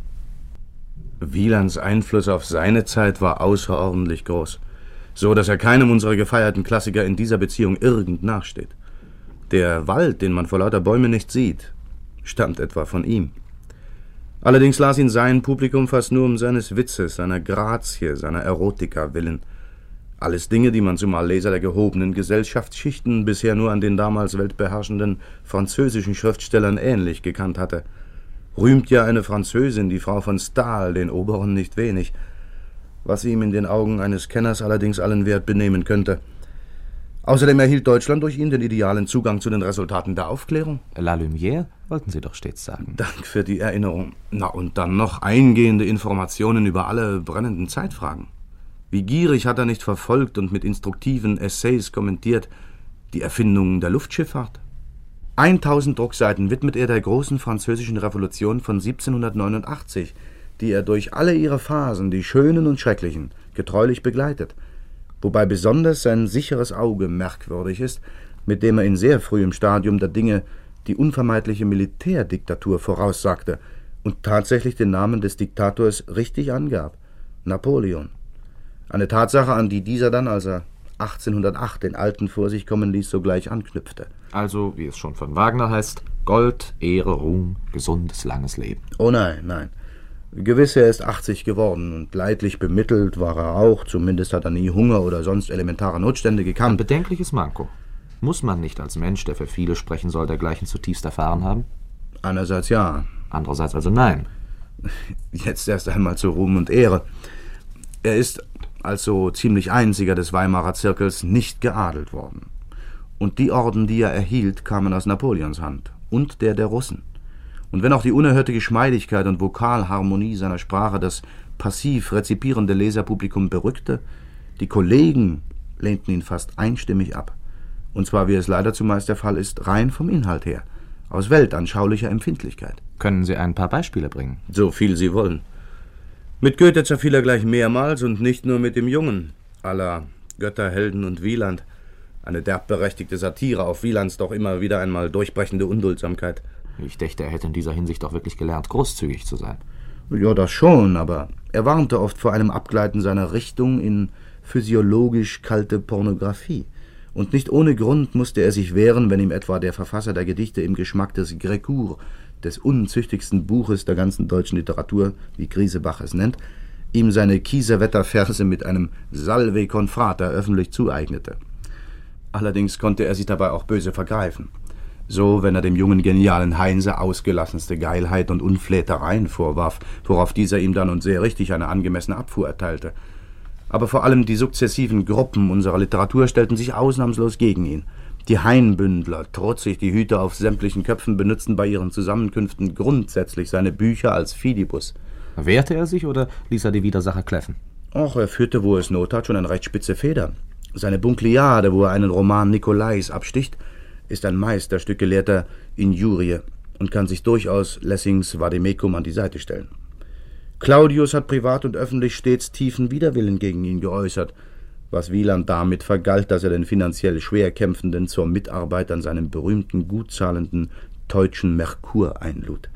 Wielands Einfluss auf seine Zeit war außerordentlich groß, so dass er keinem unserer gefeierten Klassiker in dieser Beziehung irgend nachsteht. Der Wald, den man vor lauter Bäumen nicht sieht, stammt etwa von ihm. Allerdings las ihn sein Publikum fast nur um seines Witzes, seiner Grazie, seiner Erotika willen. Alles Dinge, die man zumal Leser der gehobenen Gesellschaftsschichten bisher nur an den damals weltbeherrschenden französischen Schriftstellern ähnlich gekannt hatte. Rühmt ja eine Französin, die Frau von Stahl, den Oberen nicht wenig, was ihm in den Augen eines Kenners allerdings allen Wert benehmen könnte. Außerdem erhielt Deutschland durch ihn den idealen Zugang zu den Resultaten der Aufklärung. La Lumière, wollten Sie doch stets sagen. Dank für die Erinnerung. Na, und dann noch eingehende Informationen über alle brennenden Zeitfragen. Wie gierig hat er nicht verfolgt und mit instruktiven Essays kommentiert die Erfindung der Luftschifffahrt. Eintausend Druckseiten widmet er der großen französischen Revolution von siebzehnhundertneunundachtzig, die er durch alle ihre Phasen, die schönen und schrecklichen, getreulich begleitet, wobei besonders sein sicheres Auge merkwürdig ist, mit dem er in sehr frühem Stadium der Dinge die unvermeidliche Militärdiktatur voraussagte und tatsächlich den Namen des Diktators richtig angab: Napoleon. Eine Tatsache, an die dieser dann, als er achtzehnhundertacht den Alten vor sich kommen ließ, sogleich anknüpfte. Also, wie es schon von Wagner heißt, Gold, Ehre, Ruhm, gesundes, langes Leben. Oh nein, nein. Gewiss, er ist achtzig geworden und leidlich bemittelt war er auch. Zumindest hat er nie Hunger oder sonst elementare Notstände Ein gekannt. bedenkliches Manko. Muss man nicht als Mensch, der für viele sprechen soll, dergleichen zutiefst erfahren haben? Einerseits ja, Andererseits also nein. jetzt erst einmal zu Ruhm und Ehre. Er ist als so ziemlich einziger des Weimarer Zirkels nicht geadelt worden. Und die Orden, die er erhielt, kamen aus Napoleons Hand und der der Russen. Und wenn auch die unerhörte Geschmeidigkeit und Vokalharmonie seiner Sprache das passiv rezipierende Leserpublikum berückte, die Kollegen lehnten ihn fast einstimmig ab. Und zwar, wie es leider zumeist der Fall ist, rein vom Inhalt her, aus weltanschaulicher Empfindlichkeit. Können Sie ein paar Beispiele bringen? So viel Sie wollen. Mit Goethe zerfiel er gleich mehrmals und nicht nur mit dem Jungen, à la Götter, Helden und Wieland. Eine derbberechtigte Satire auf Wielands doch immer wieder einmal durchbrechende Unduldsamkeit. Ich dächte, er hätte in dieser Hinsicht doch wirklich gelernt, großzügig zu sein. Ja, das schon, aber er warnte oft vor einem Abgleiten seiner Richtung in physiologisch kalte Pornografie. Und nicht ohne Grund musste er sich wehren, wenn ihm etwa der Verfasser der Gedichte im Geschmack des Grécourt, des unzüchtigsten Buches der ganzen deutschen Literatur, wie Griesebach es nennt, ihm seine Kiesewetter-Verse mit einem Salve confrater öffentlich zueignete. Allerdings konnte er sich dabei auch böse vergreifen. So, wenn er dem jungen, genialen Heinse ausgelassenste Geilheit und Unflätereien vorwarf, worauf dieser ihm dann und sehr richtig eine angemessene Abfuhr erteilte. Aber vor allem die sukzessiven Gruppen unserer Literatur stellten sich ausnahmslos gegen ihn. Die Hainbündler, trotzig die Hüte auf sämtlichen Köpfen, benutzten bei ihren Zusammenkünften grundsätzlich seine Bücher als Fidibus. Wehrte er sich oder ließ er die Widersacher kläffen? Ach, er führte, wo es Not hat, schon eine recht spitze Feder. Seine Bunkliade, wo er einen Roman Nicolais absticht, ist ein Meisterstück gelehrter Injurie und kann sich durchaus Lessings Vademecum an die Seite stellen. Claudius hat privat und öffentlich stets tiefen Widerwillen gegen ihn geäußert, was Wieland damit vergalt, dass er den finanziell Schwerkämpfenden zur Mitarbeit an seinem berühmten, gutzahlenden Teutschen Merkur einlud.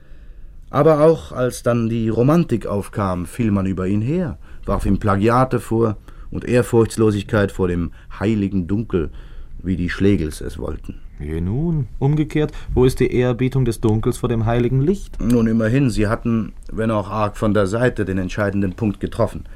Aber auch als dann die Romantik aufkam, fiel man über ihn her, warf ihm Plagiate vor und Ehrfurchtslosigkeit vor dem heiligen Dunkel, wie die Schlegels es wollten. Je nun, umgekehrt, wo ist die Ehrerbietung des Dunkels vor dem heiligen Licht? Nun immerhin, sie hatten, wenn auch arg von der Seite, den entscheidenden Punkt getroffen.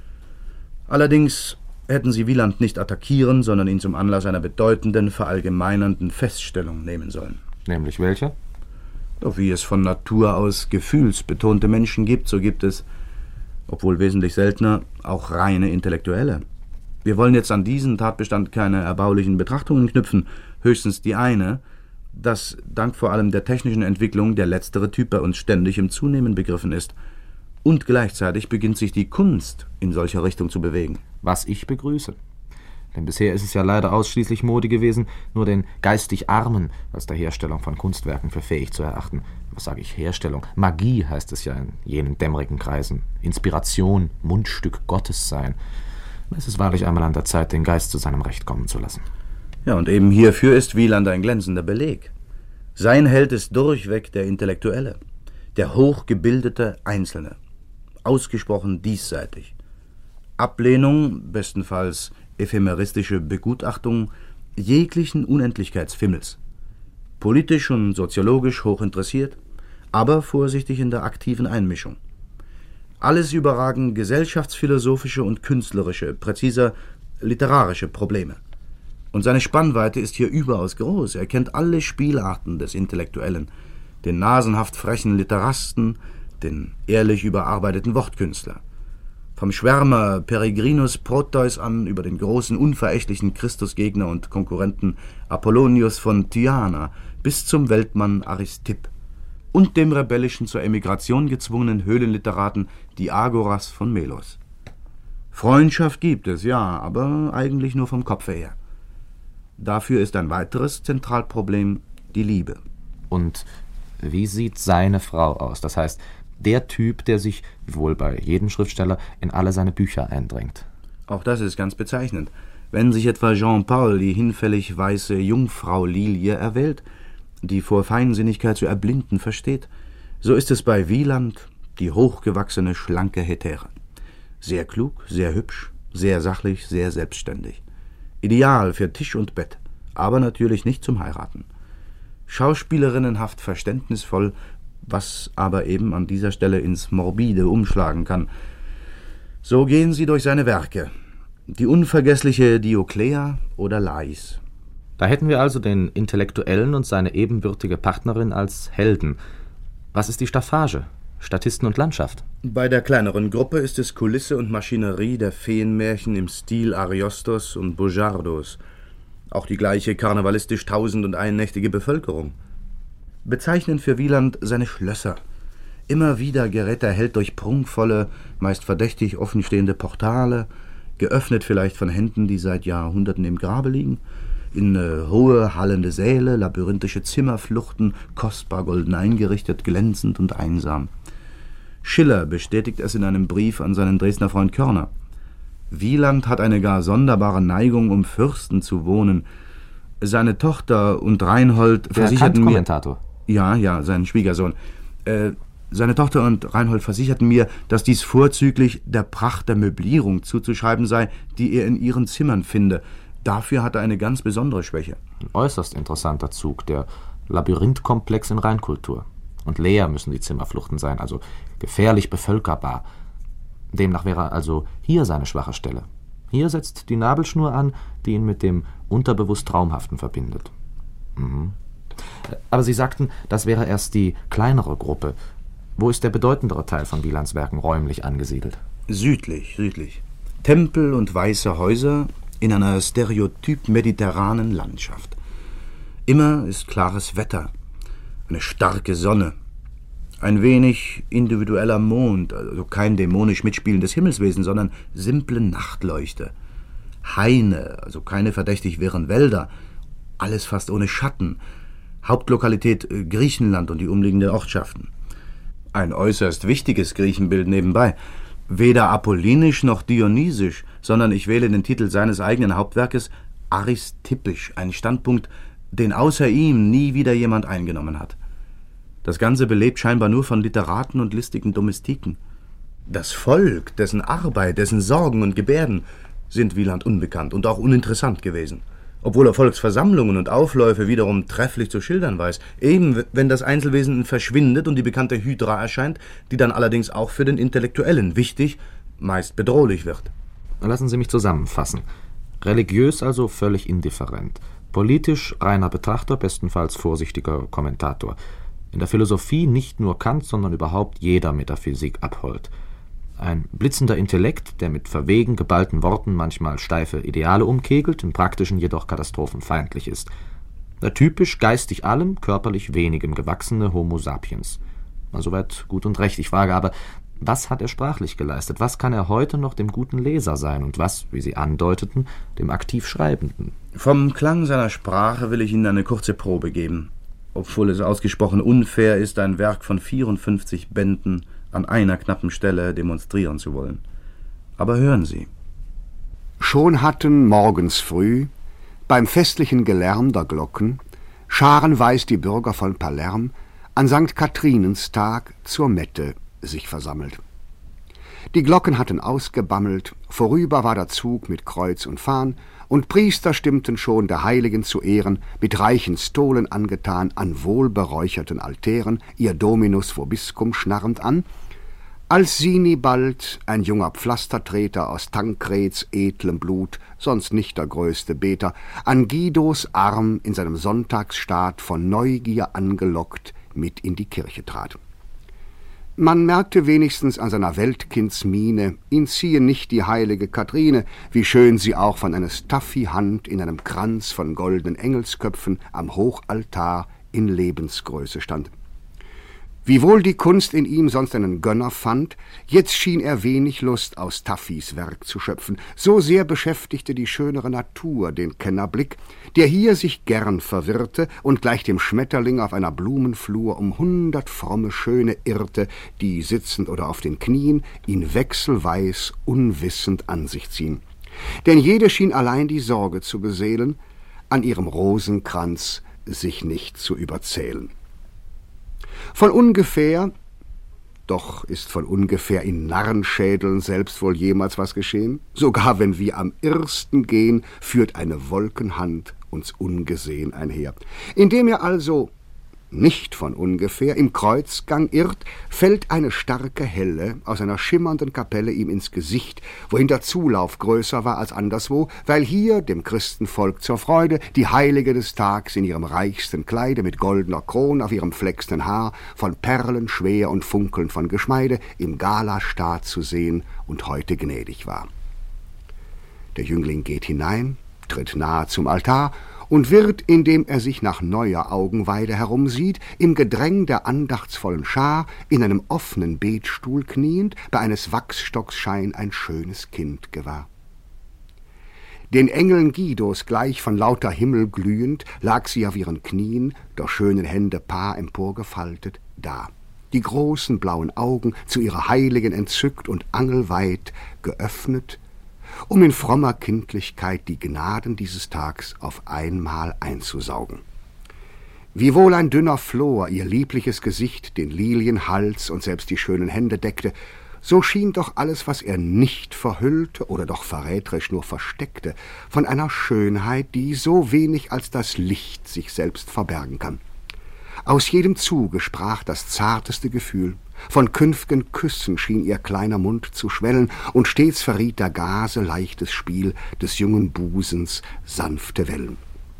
Allerdings hätten sie Wieland nicht attackieren, sondern ihn zum Anlass einer bedeutenden, verallgemeinernden Feststellung nehmen sollen. Nämlich welcher? Doch wie es von Natur aus gefühlsbetonte Menschen gibt, so gibt es, obwohl wesentlich seltener, auch reine Intellektuelle. Wir wollen jetzt an diesen Tatbestand keine erbaulichen Betrachtungen knüpfen, höchstens die eine, dass dank vor allem der technischen Entwicklung der letztere Typ bei uns ständig im Zunehmen begriffen ist. Und gleichzeitig beginnt sich die Kunst in solcher Richtung zu bewegen. Was ich begrüße. Denn bisher ist es ja leider ausschließlich Mode gewesen, nur den geistig Armen als der Herstellung von Kunstwerken für fähig zu erachten. Was sage ich, Herstellung? Magie heißt es ja in jenen dämmerigen Kreisen. Inspiration, Mundstück Gottes sein. Es ist wahrlich einmal an der Zeit, den Geist zu seinem Recht kommen zu lassen. Ja, und eben hierfür ist Wieland ein glänzender Beleg. Sein Held ist durchweg der Intellektuelle, der hochgebildete Einzelne, ausgesprochen diesseitig. Ablehnung, bestenfalls ephemeristische Begutachtung jeglichen Unendlichkeitsfimmels. Politisch und soziologisch hochinteressiert, aber vorsichtig in der aktiven Einmischung. Alles überragen gesellschaftsphilosophische und künstlerische, präziser literarische Probleme. Und seine Spannweite ist hier überaus groß. Er kennt alle Spielarten des Intellektuellen, den nasenhaft frechen Literasten, den ehrlich überarbeiteten Wortkünstler. Vom Schwärmer Peregrinus Proteus an über den großen, unverächtlichen Christusgegner und Konkurrenten Apollonius von Tyana bis zum Weltmann Aristipp und dem rebellischen zur Emigration gezwungenen Höhlenliteraten Diagoras von Melos. Freundschaft gibt es, ja, aber eigentlich nur vom Kopfe her. Dafür ist ein weiteres Zentralproblem die Liebe. Und wie sieht seine Frau aus? Das heißt, der Typ, der sich, wohl bei jedem Schriftsteller, in alle seine Bücher eindringt. Auch das ist ganz bezeichnend. Wenn sich etwa Jean-Paul die hinfällig weiße Jungfrau Lilie erwählt, die vor Feinsinnigkeit zu erblinden versteht, so ist es bei Wieland die hochgewachsene, schlanke Hetäre. Sehr klug, sehr hübsch, Sehr sachlich, sehr selbstständig. Ideal für Tisch und Bett, aber natürlich nicht zum Heiraten. Schauspielerinnenhaft verständnisvoll, was aber eben an dieser Stelle ins Morbide umschlagen kann. So gehen sie durch seine Werke. Die unvergessliche Dioklea oder Lais. Da hätten wir also den Intellektuellen und seine ebenbürtige Partnerin als Helden. Was ist die Staffage? Statisten und Landschaft? Bei der kleineren Gruppe ist es Kulisse und Maschinerie der Feenmärchen im Stil Ariostos und Bojardos. Auch die gleiche karnevalistisch tausend- und einnächtige Bevölkerung. Bezeichnend für Wieland seine Schlösser. Immer wieder gerät der Held durch prunkvolle, meist verdächtig offenstehende Portale, geöffnet vielleicht von Händen, die seit Jahrhunderten im Grabe liegen, in äh, hohe, hallende Säle, labyrinthische Zimmerfluchten, kostbar golden eingerichtet, glänzend und einsam. Schiller bestätigt es in einem Brief an seinen Dresdner Freund Körner. Wieland hat eine gar sonderbare Neigung, um Fürsten zu wohnen. Seine Tochter und Reinhold Der versicherten mir... Kommentator. Ja, ja, sein Schwiegersohn. Äh, seine Tochter und Reinhold versicherten mir, dass dies vorzüglich der Pracht der Möblierung zuzuschreiben sei, die er in ihren Zimmern finde. Dafür hat er eine ganz besondere Schwäche. Ein äußerst interessanter Zug, der Labyrinthkomplex in Reinkultur. Und leer müssen die Zimmerfluchten sein, also gefährlich bevölkerbar. Demnach wäre also hier seine schwache Stelle. Hier setzt die Nabelschnur an, die ihn mit dem unterbewusst Traumhaften verbindet. Mhm. Aber Sie sagten, das wäre erst die kleinere Gruppe. Wo ist der bedeutendere Teil von Wielands Werken räumlich angesiedelt? Südlich, südlich. Tempel und weiße Häuser in einer stereotyp mediterranen Landschaft. Immer ist klares Wetter, eine starke Sonne, ein wenig individueller Mond, also kein dämonisch mitspielendes Himmelswesen, sondern simple Nachtleuchte. Haine, also keine verdächtig wirren Wälder, alles fast ohne Schatten. Hauptlokalität Griechenland und die umliegenden Ortschaften. Ein äußerst wichtiges Griechenbild nebenbei. Weder apollinisch noch dionysisch, sondern ich wähle den Titel seines eigenen Hauptwerkes aristippisch, ein Standpunkt, den außer ihm nie wieder jemand eingenommen hat. Das Ganze belebt scheinbar nur von Literaten und listigen Domestiken. Das Volk, dessen Arbeit, dessen Sorgen und Gebärden sind Wieland unbekannt und auch uninteressant gewesen. Obwohl er Volksversammlungen und Aufläufe wiederum trefflich zu schildern weiß, eben wenn das Einzelwesen verschwindet und die bekannte Hydra erscheint, die dann allerdings auch für den Intellektuellen wichtig, meist bedrohlich wird. Lassen Sie mich zusammenfassen. Religiös also völlig indifferent. Politisch reiner Betrachter, bestenfalls vorsichtiger Kommentator. In der Philosophie nicht nur Kant, sondern überhaupt jeder Metaphysik abhold. Ein blitzender Intellekt, der mit verwegen geballten Worten manchmal steife Ideale umkegelt, im Praktischen jedoch katastrophenfeindlich ist. Der typisch geistig allem, körperlich wenigem gewachsene Homo sapiens. Soweit gut und recht. Ich frage aber, was hat er sprachlich geleistet? Was kann er heute noch dem guten Leser sein und was, wie Sie andeuteten, dem aktiv Schreibenden? Vom Klang seiner Sprache will ich Ihnen eine kurze Probe geben. Obwohl es ausgesprochen unfair ist, ein Werk von vierundfünfzig Bänden an einer knappen Stelle demonstrieren zu wollen. Aber hören Sie. Schon hatten morgens früh, beim festlichen Gelärm der Glocken, scharenweis die Bürger von Palerm an Sankt Kathrinens Tag zur Mette sich versammelt. Die Glocken hatten ausgebammelt, vorüber war der Zug mit Kreuz und Fahn, und Priester stimmten schon der Heiligen zu Ehren, mit reichen Stolen angetan, an wohlberäucherten Altären, ihr Dominus vobiscum schnarrend an, als Sinibald, ein junger Pflastertreter aus Tankreds edlem Blut, sonst nicht der größte Beter, an Guidos Arm in seinem Sonntagsstaat von Neugier angelockt mit in die Kirche trat. Man merkte wenigstens an seiner Weltkindsmiene, ihn ziehe nicht die heilige Kathrine, wie schön sie auch von einer Staffi-Hand in einem Kranz von goldenen Engelsköpfen am Hochaltar in Lebensgröße stand. Wiewohl die Kunst in ihm sonst einen Gönner fand, jetzt schien er wenig Lust aus Taffis Werk zu schöpfen. So sehr beschäftigte die schönere Natur den Kennerblick, der hier sich gern verwirrte und gleich dem Schmetterling auf einer Blumenflur um hundert fromme Schöne irrte, die sitzend oder auf den Knien ihn wechselweis unwissend an sich ziehen. Denn jede schien allein die Sorge zu beseelen, an ihrem Rosenkranz sich nicht zu überzählen. Von ungefähr, Doch ist von ungefähr in Narrenschädeln selbst wohl jemals was geschehen? Sogar wenn wir am irrsten gehen, führt eine Wolkenhand uns ungesehen einher. Indem er also nicht von ungefähr im Kreuzgang irrt, fällt eine starke Helle aus einer schimmernden Kapelle ihm ins Gesicht, wohin der Zulauf größer war als anderswo, weil hier, dem Christenvolk zur Freude, die Heilige des Tags in ihrem reichsten Kleide mit goldener Kron auf ihrem flecksten Haar, von Perlen schwer und funkelnd von Geschmeide, im Galastaat zu sehen und heute gnädig war. Der Jüngling geht hinein, tritt nahe zum Altar und wird, indem er sich nach neuer Augenweide herumsieht, im Gedräng der andachtsvollen Schar, in einem offenen Betstuhl kniend, bei eines Wachsstocks Schein ein schönes Kind gewahr. Den Engeln Guidos gleich von lauter Himmel glühend, lag sie auf ihren Knien, doch schönen Hände Paar emporgefaltet, da. Die großen blauen Augen zu ihrer Heiligen entzückt und angelweit geöffnet, um in frommer Kindlichkeit die Gnaden dieses Tags auf einmal einzusaugen. Wiewohl ein dünner Flor ihr liebliches Gesicht, den Lilienhals und selbst die schönen Hände deckte, so schien doch alles, was er nicht verhüllte oder doch verräterisch nur versteckte, von einer Schönheit, die so wenig als das Licht sich selbst verbergen kann. Aus jedem Zuge sprach das zarteste Gefühl, von künftigen Küssen schien ihr kleiner Mund zu schwellen, und stets verriet der Gase leichtes Spiel des jungen Busens sanfte Wellen.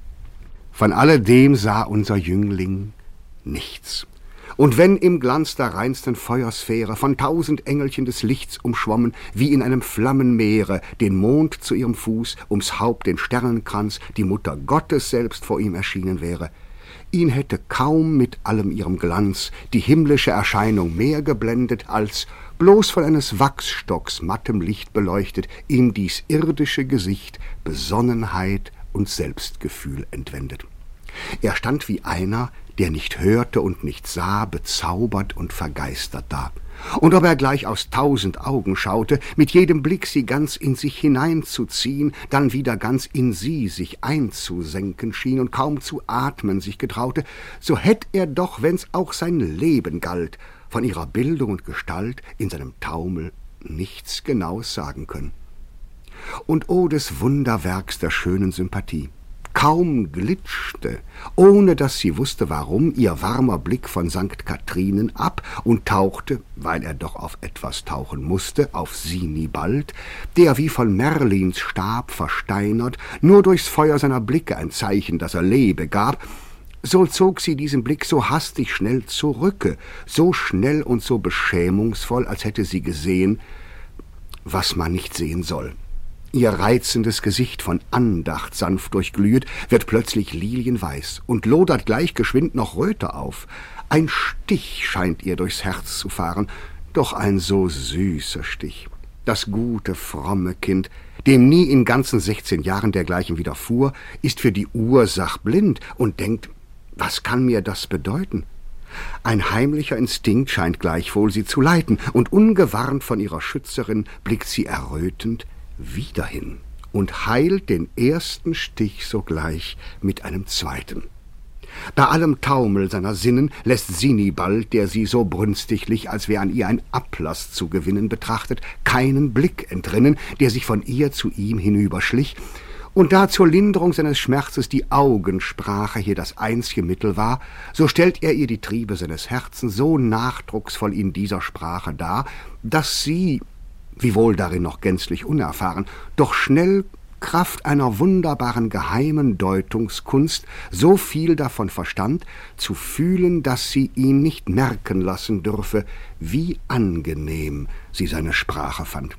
Von alledem sah unser Jüngling nichts. Und wenn im Glanz der reinsten Feuersphäre von tausend Engelchen des Lichts umschwommen, wie in einem Flammenmeere, den Mond zu ihrem Fuß, ums Haupt den Sternenkranz, die Mutter Gottes selbst vor ihm erschienen wäre, ihn hätte kaum mit allem ihrem Glanz die himmlische Erscheinung mehr geblendet, als, bloß von eines Wachsstocks mattem Licht beleuchtet, ihm dies irdische Gesicht Besonnenheit und Selbstgefühl entwendet. Er stand wie einer, der nicht hörte und nicht sah, bezaubert und vergeistert da. Und ob er gleich aus tausend Augen schaute, mit jedem Blick sie ganz in sich hineinzuziehen, dann wieder ganz in sie sich einzusenken schien und kaum zu atmen sich getraute, so hätt er doch, wenn's auch sein Leben galt, von ihrer Bildung und Gestalt in seinem Taumel nichts Genaues sagen können. Und o des Wunderwerks der schönen Sympathie! Kaum glitschte, ohne dass sie wusste warum, ihr warmer Blick von Sankt Kathrinen ab und tauchte, weil er doch auf etwas tauchen musste, auf Sinibald, der wie von Merlins Stab versteinert, nur durchs Feuer seiner Blicke ein Zeichen, dass er lebe, gab. So zog sie diesen Blick so hastig schnell zurücke, so schnell und so beschämungsvoll, als hätte sie gesehen, was man nicht sehen soll. Ihr reizendes Gesicht, von Andacht sanft durchglüht, wird plötzlich lilienweiß und lodert gleich geschwind noch röter auf. Ein Stich scheint ihr durchs Herz zu fahren, doch ein so süßer Stich. Das gute, fromme Kind, dem nie in ganzen sechzehn Jahren dergleichen widerfuhr, ist für die Ursach blind und denkt, was kann mir das bedeuten? Ein heimlicher Instinkt scheint gleichwohl sie zu leiten, und ungewarnt von ihrer Schützerin blickt sie errötend wieder hin und heilt den ersten Stich sogleich mit einem zweiten. Bei allem Taumel seiner Sinnen lässt Sinibald, der sie so brünstiglich, als wär an ihr ein Ablass zu gewinnen betrachtet, keinen Blick entrinnen, der sich von ihr zu ihm hinüberschlich, und da zur Linderung seines Schmerzes die Augensprache hier das einzige Mittel war, so stellt er ihr die Triebe seines Herzens so nachdrucksvoll in dieser Sprache dar, dass sie, wiewohl darin noch gänzlich unerfahren, doch schnell Kraft einer wunderbaren geheimen Deutungskunst so viel davon verstand, zu fühlen, dass sie ihn nicht merken lassen dürfe, wie angenehm sie seine Sprache fand.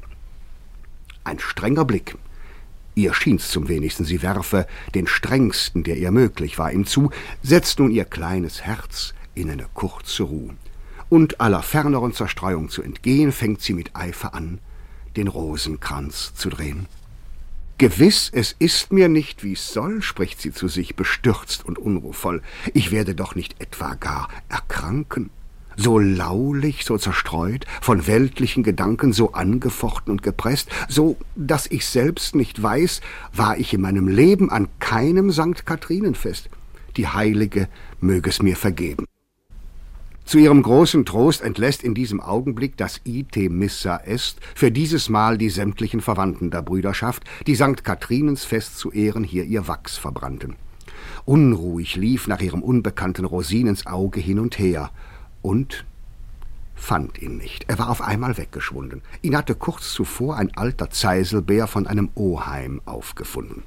Ein strenger Blick, ihr schien's zum wenigsten, sie werfe den strengsten, der ihr möglich war, ihm zu, setzt nun ihr kleines Herz in eine kurze Ruhe. Und aller ferneren Zerstreuung zu entgehen, fängt sie mit Eifer an, den Rosenkranz zu drehen. »Gewiß, es ist mir nicht, wie's soll«, spricht sie zu sich, bestürzt und unruhvoll. »Ich werde doch nicht etwa gar erkranken. So laulich, so zerstreut, von weltlichen Gedanken so angefochten und gepresst, so, dass ich selbst nicht weiß, war ich in meinem Leben an keinem Sankt Kathrinenfest. Die Heilige möge es mir vergeben.« Zu ihrem großen Trost entlässt in diesem Augenblick das Ite Missa Est für dieses Mal die sämtlichen Verwandten der Brüderschaft, die Sankt Kathrinens Fest zu Ehren hier ihr Wachs verbrannten. Unruhig lief nach ihrem unbekannten Rosinens Auge hin und her und fand ihn nicht. Er war auf einmal weggeschwunden. Ihn hatte kurz zuvor ein alter Zeiselbär von einem Oheim aufgefunden.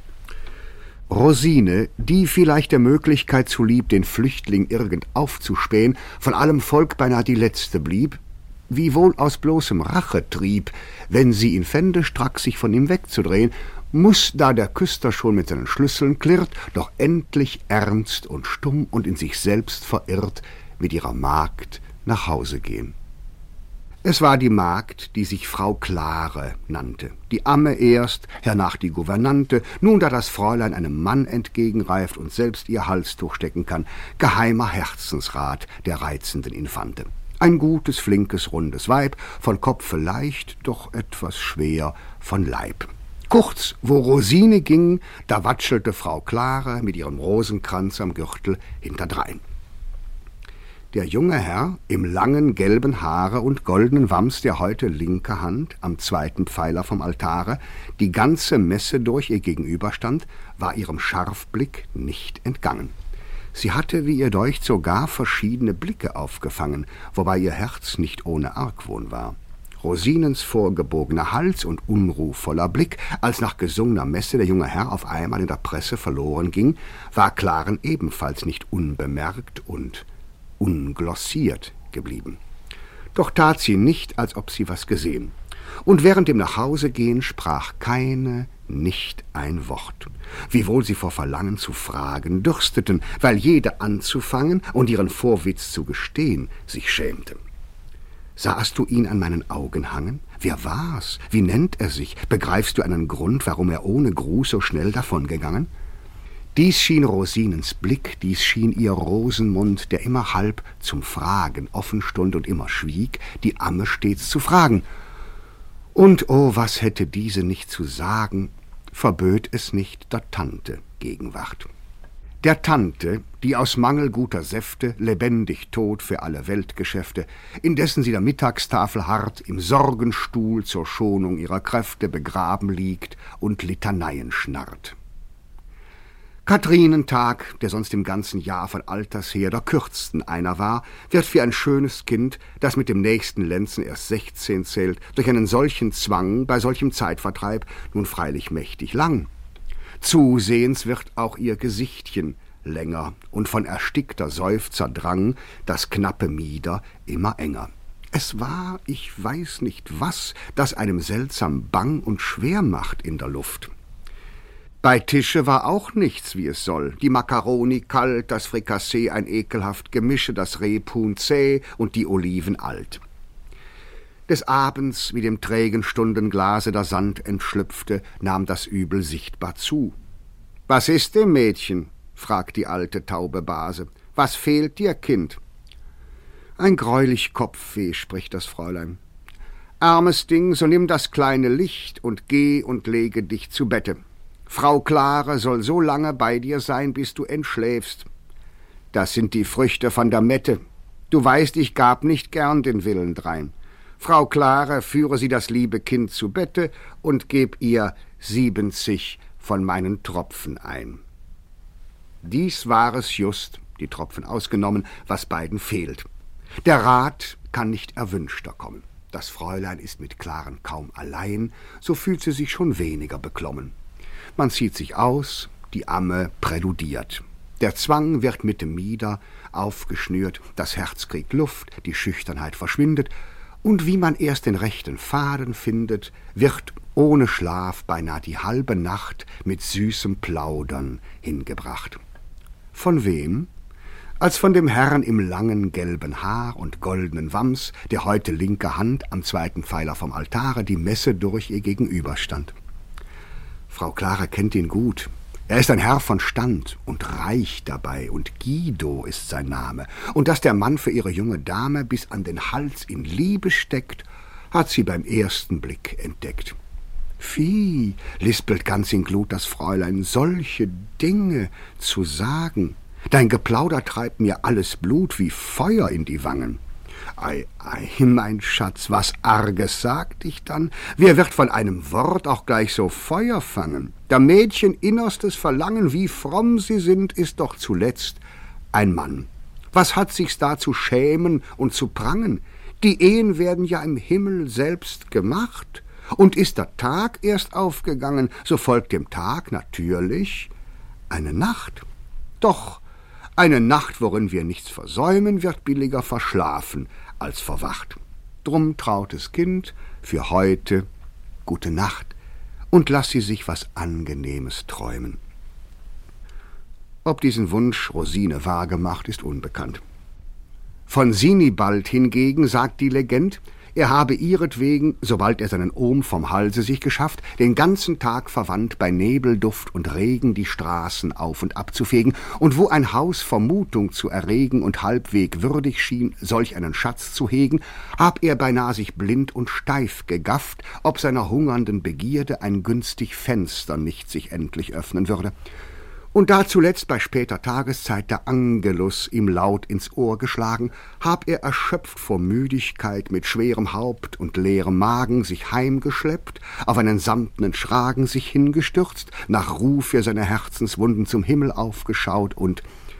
Rosine, die vielleicht der Möglichkeit zulieb, den Flüchtling irgend aufzuspähen, von allem Volk beinahe die letzte blieb, wiewohl aus bloßem Rachetrieb, wenn sie ihn fände, strack sich von ihm wegzudrehen, muß, da der Küster schon mit seinen Schlüsseln klirrt, doch endlich ernst und stumm und in sich selbst verirrt mit ihrer Magd nach Hause gehen. Es war die Magd, die sich Frau Klare nannte, die Amme erst, hernach die Gouvernante, nun da das Fräulein einem Mann entgegenreift und selbst ihr Halstuch stecken kann, geheimer Herzensrat der reizenden Infante. Ein gutes, flinkes, rundes Weib, von Kopfe leicht, doch etwas schwer von Leib. Kurz, wo Rosine ging, da watschelte Frau Klare mit ihrem Rosenkranz am Gürtel hinterdrein. Der junge Herr im langen gelben Haare und goldenen Wams der heute linke Hand am zweiten Pfeiler vom Altare die ganze Messe durch ihr gegenüberstand, war ihrem Scharfblick nicht entgangen. Sie hatte, wie ihr deucht, sogar verschiedene Blicke aufgefangen, wobei ihr Herz nicht ohne Argwohn war. Rosinens vorgebogener Hals und unruhvoller Blick, als nach gesungener Messe der junge Herr auf einmal in der Presse verloren ging, war Klaren ebenfalls nicht unbemerkt und unglossiert geblieben. Doch tat sie nicht, als ob sie was gesehen. Und während dem Nachhausegehen sprach keine, nicht ein Wort, wiewohl sie vor Verlangen zu fragen dürsteten, weil jede anzufangen und ihren Vorwitz zu gestehen sich schämte. Sahst du ihn an meinen Augen hangen? Wer war's? Wie nennt er sich? Begreifst du einen Grund, warum er ohne Gruß so schnell davongegangen? Dies schien Rosinens Blick, dies schien ihr Rosenmund, der immer halb zum Fragen offen stund und immer schwieg, die Amme stets zu fragen. Und oh, was hätte diese nicht zu sagen, verböt es nicht der Tante Gegenwart. Der Tante, die aus Mangel guter Säfte, lebendig tot für alle Weltgeschäfte, indessen sie der Mittagstafel hart im Sorgenstuhl zur Schonung ihrer Kräfte begraben liegt und Litaneien schnarrt. Kathrinentag, der sonst im ganzen Jahr von alters her der kürzesten einer war, wird für ein schönes Kind, das mit dem nächsten Lenzen erst sechzehn zählt, durch einen solchen Zwang, bei solchem Zeitvertreib, nun freilich mächtig lang. Zusehends wird auch ihr Gesichtchen länger und von erstickter Seufzer drang das knappe Mieder immer enger. Es war, ich weiß nicht was, das einem seltsam bang und schwer macht in der Luft. Bei Tische war auch nichts, wie es soll. Die Makaroni kalt, das Frikassee ein ekelhaft Gemische, das Rebhuhn zäh und die Oliven alt. Des Abends, wie dem trägen Stundenglase der Sand entschlüpfte, nahm das Übel sichtbar zu. »Was ist dem Mädchen?« fragt die alte taube Base. »Was fehlt dir, Kind?« »Ein greulich Kopfweh«, spricht das Fräulein. »Armes Ding, so nimm das kleine Licht und geh und lege dich zu Bette. Frau Klare soll so lange bei dir sein, bis du entschläfst. Das sind die Früchte von der Mette. Du weißt, ich gab nicht gern den Willen drein. Frau Klare, führe sie das liebe Kind zu Bette und geb ihr siebenzig von meinen Tropfen ein.« Dies war es just, die Tropfen ausgenommen, was beiden fehlt. Der Rat kann nicht erwünschter kommen. Das Fräulein ist mit Klaren kaum allein, so fühlt sie sich schon weniger beklommen. Man zieht sich aus, die Amme präludiert. Der Zwang wird mit dem Mieder aufgeschnürt, das Herz kriegt Luft, die Schüchternheit verschwindet, und wie man erst den rechten Faden findet, wird ohne Schlaf beinahe die halbe Nacht mit süßem Plaudern hingebracht. Von wem? Als von dem Herrn im langen gelben Haar und goldenen Wams, der heute linker Hand am zweiten Pfeiler vom Altare die Messe durch ihr gegenüberstand. Frau Klare kennt ihn gut. Er ist ein Herr von Stand und reich dabei, und Guido ist sein Name. Und dass der Mann für ihre junge Dame bis an den Hals in Liebe steckt, hat sie beim ersten Blick entdeckt. Vieh, lispelt ganz in Glut das Fräulein, solche Dinge zu sagen. Dein Geplauder treibt mir alles Blut wie Feuer in die Wangen. Ei, ei, mein Schatz, was Arges sagt ich dann? Wer wird von einem Wort auch gleich so Feuer fangen? Der Mädchen innerstes Verlangen, wie fromm sie sind, ist doch zuletzt ein Mann. Was hat sich's da zu schämen und zu prangen? Die Ehen werden ja im Himmel selbst gemacht. Und ist der Tag erst aufgegangen, so folgt dem Tag natürlich eine Nacht. Doch eine Nacht, worin wir nichts versäumen, wird billiger verschlafen als verwacht. Drum, trautes Kind, für heute gute Nacht und lass sie sich was Angenehmes träumen. Ob diesen Wunsch Rosine wahrgemacht, ist unbekannt. Von Sinibald hingegen sagt die Legend, er habe ihretwegen, sobald er seinen Ohm vom Halse sich geschafft, den ganzen Tag verwandt, bei Nebel, Duft und Regen die Straßen auf und ab zu fegen, und wo ein Haus Vermutung zu erregen und halbweg würdig schien, solch einen Schatz zu hegen, hab er beinah sich blind und steif gegafft, ob seiner hungernden Begierde ein günstig Fenster nicht sich endlich öffnen würde. Und da zuletzt bei später Tageszeit der Angelus ihm laut ins Ohr geschlagen, hab er erschöpft vor Müdigkeit mit schwerem Haupt und leerem Magen sich heimgeschleppt, auf einen samtnen Schragen sich hingestürzt, nach Ruh für seine Herzenswunden zum Himmel aufgeschaut und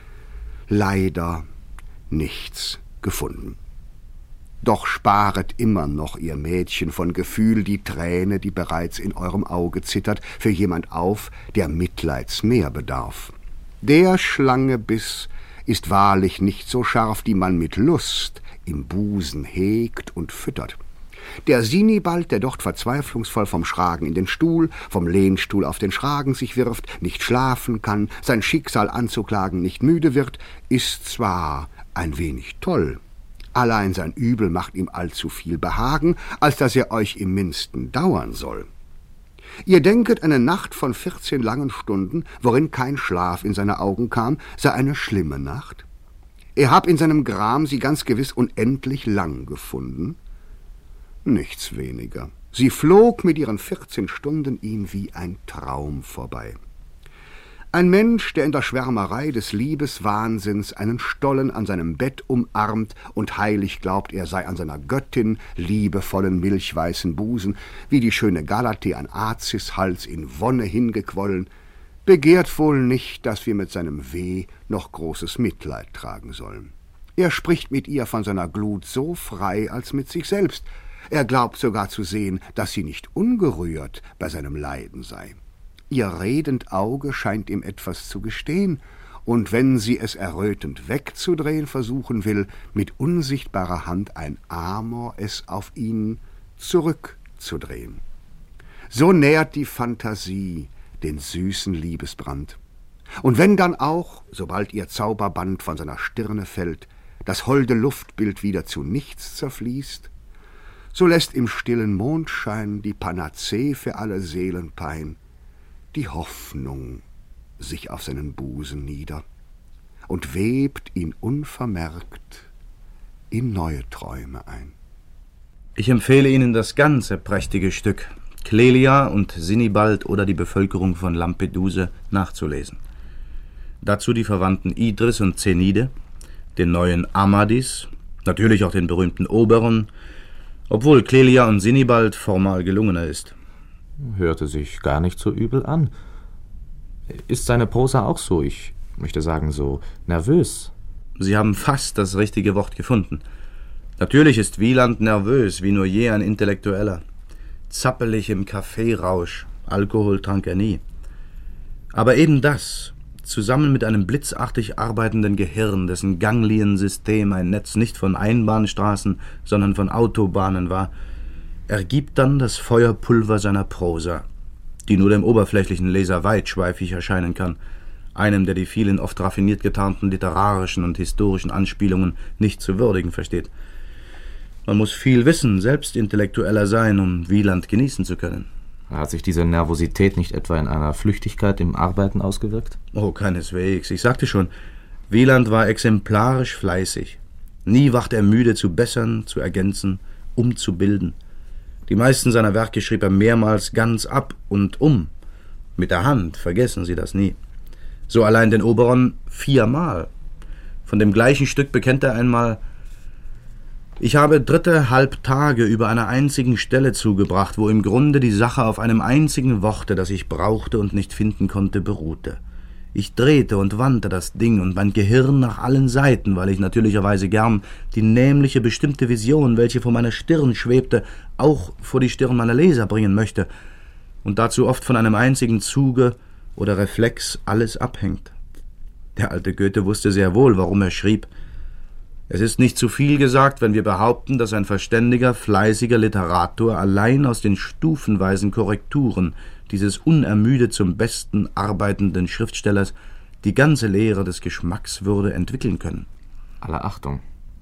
leider nichts gefunden. Doch sparet immer noch, ihr Mädchen, von Gefühl die Träne, die bereits in eurem Auge zittert, für jemand auf, der Mitleids mehr bedarf. Der Schlange Biss ist wahrlich nicht so scharf, die man mit Lust im Busen hegt und füttert. Der Sinibald, der dort verzweiflungsvoll vom Schragen in den Stuhl, vom Lehnstuhl auf den Schragen sich wirft, nicht schlafen kann, sein Schicksal anzuklagen nicht müde wird, ist zwar ein wenig toll, allein sein Übel macht ihm allzu viel Behagen, als dass er euch im Mindesten dauern soll. Ihr denket, eine Nacht von vierzehn langen Stunden, worin kein Schlaf in seine Augen kam, sei eine schlimme Nacht? Er hab in seinem Gram sie ganz gewiss unendlich lang gefunden? Nichts weniger. Sie flog mit ihren vierzehn Stunden ihm wie ein Traum vorbei. Ein Mensch, der in der Schwärmerei des Liebeswahnsinns einen Stollen an seinem Bett umarmt und heilig glaubt, er sei an seiner Göttin liebevollen milchweißen Busen, wie die schöne Galathe an Azis Hals in Wonne hingequollen, begehrt wohl nicht, dass wir mit seinem Weh noch großes Mitleid tragen sollen. Er spricht mit ihr von seiner Glut so frei als mit sich selbst. Er glaubt sogar zu sehen, dass sie nicht ungerührt bei seinem Leiden sei. Ihr redend Auge scheint ihm etwas zu gestehen, und wenn sie es errötend wegzudrehen versuchen will, mit unsichtbarer Hand ein Amor es auf ihn zurückzudrehen. So nährt die Phantasie den süßen Liebesbrand. Und wenn dann auch, sobald ihr Zauberband von seiner Stirne fällt, das holde Luftbild wieder zu nichts zerfließt, so lässt im stillen Mondschein die Panazee für alle Seelenpein die Hoffnung sich auf seinen Busen nieder und webt ihn unvermerkt in neue Träume ein. Ich empfehle Ihnen das ganze prächtige Stück Clelia und Sinibald oder die Bevölkerung von Lampedusa nachzulesen. Dazu die Verwandten Idris und Zenide, den neuen Amadis, natürlich auch den berühmten Oberon, obwohl Clelia und Sinibald formal gelungener ist. Hörte sich gar nicht so übel an. Ist seine Prosa auch so, ich möchte sagen, so nervös? Sie haben fast das richtige Wort gefunden. Natürlich ist Wieland nervös, wie nur je ein Intellektueller. Zappelig im Kaffeerausch, Alkohol trank er nie. Aber eben das, zusammen mit einem blitzartig arbeitenden Gehirn, dessen Gangliensystem ein Netz nicht von Einbahnstraßen, sondern von Autobahnen war, ergibt dann das Feuerpulver seiner Prosa, die nur dem oberflächlichen Leser weitschweifig erscheinen kann, einem, der die vielen oft raffiniert getarnten literarischen und historischen Anspielungen nicht zu würdigen versteht. Man muss viel wissen, selbst Intellektueller sein, um Wieland genießen zu können. Hat sich diese Nervosität nicht etwa in einer Flüchtigkeit im Arbeiten ausgewirkt? Oh, keineswegs. Ich sagte schon, Wieland war exemplarisch fleißig. Nie wacht er müde zu bessern, zu ergänzen, umzubilden. Die meisten seiner Werke schrieb er mehrmals ganz ab und um. Mit der Hand, vergessen Sie das nie. So allein den Oberon viermal. Von dem gleichen Stück bekennt er einmal: Ich habe dritte halb Tage über einer einzigen Stelle zugebracht, wo im Grunde die Sache auf einem einzigen Worte, das ich brauchte und nicht finden konnte, beruhte. Ich drehte und wandte das Ding und mein Gehirn nach allen Seiten, weil ich natürlicherweise gern die nämliche bestimmte Vision, welche vor meiner Stirn schwebte, auch vor die Stirn meiner Leser bringen möchte und dazu oft von einem einzigen Zuge oder Reflex alles abhängt. Der alte Goethe wusste sehr wohl, warum er schrieb: Es ist nicht zu viel gesagt, wenn wir behaupten, dass ein verständiger, fleißiger Literator allein aus den stufenweisen Korrekturen dieses unermüdet zum Besten arbeitenden Schriftstellers die ganze Lehre des Geschmacks würde entwickeln können. Aller Achtung.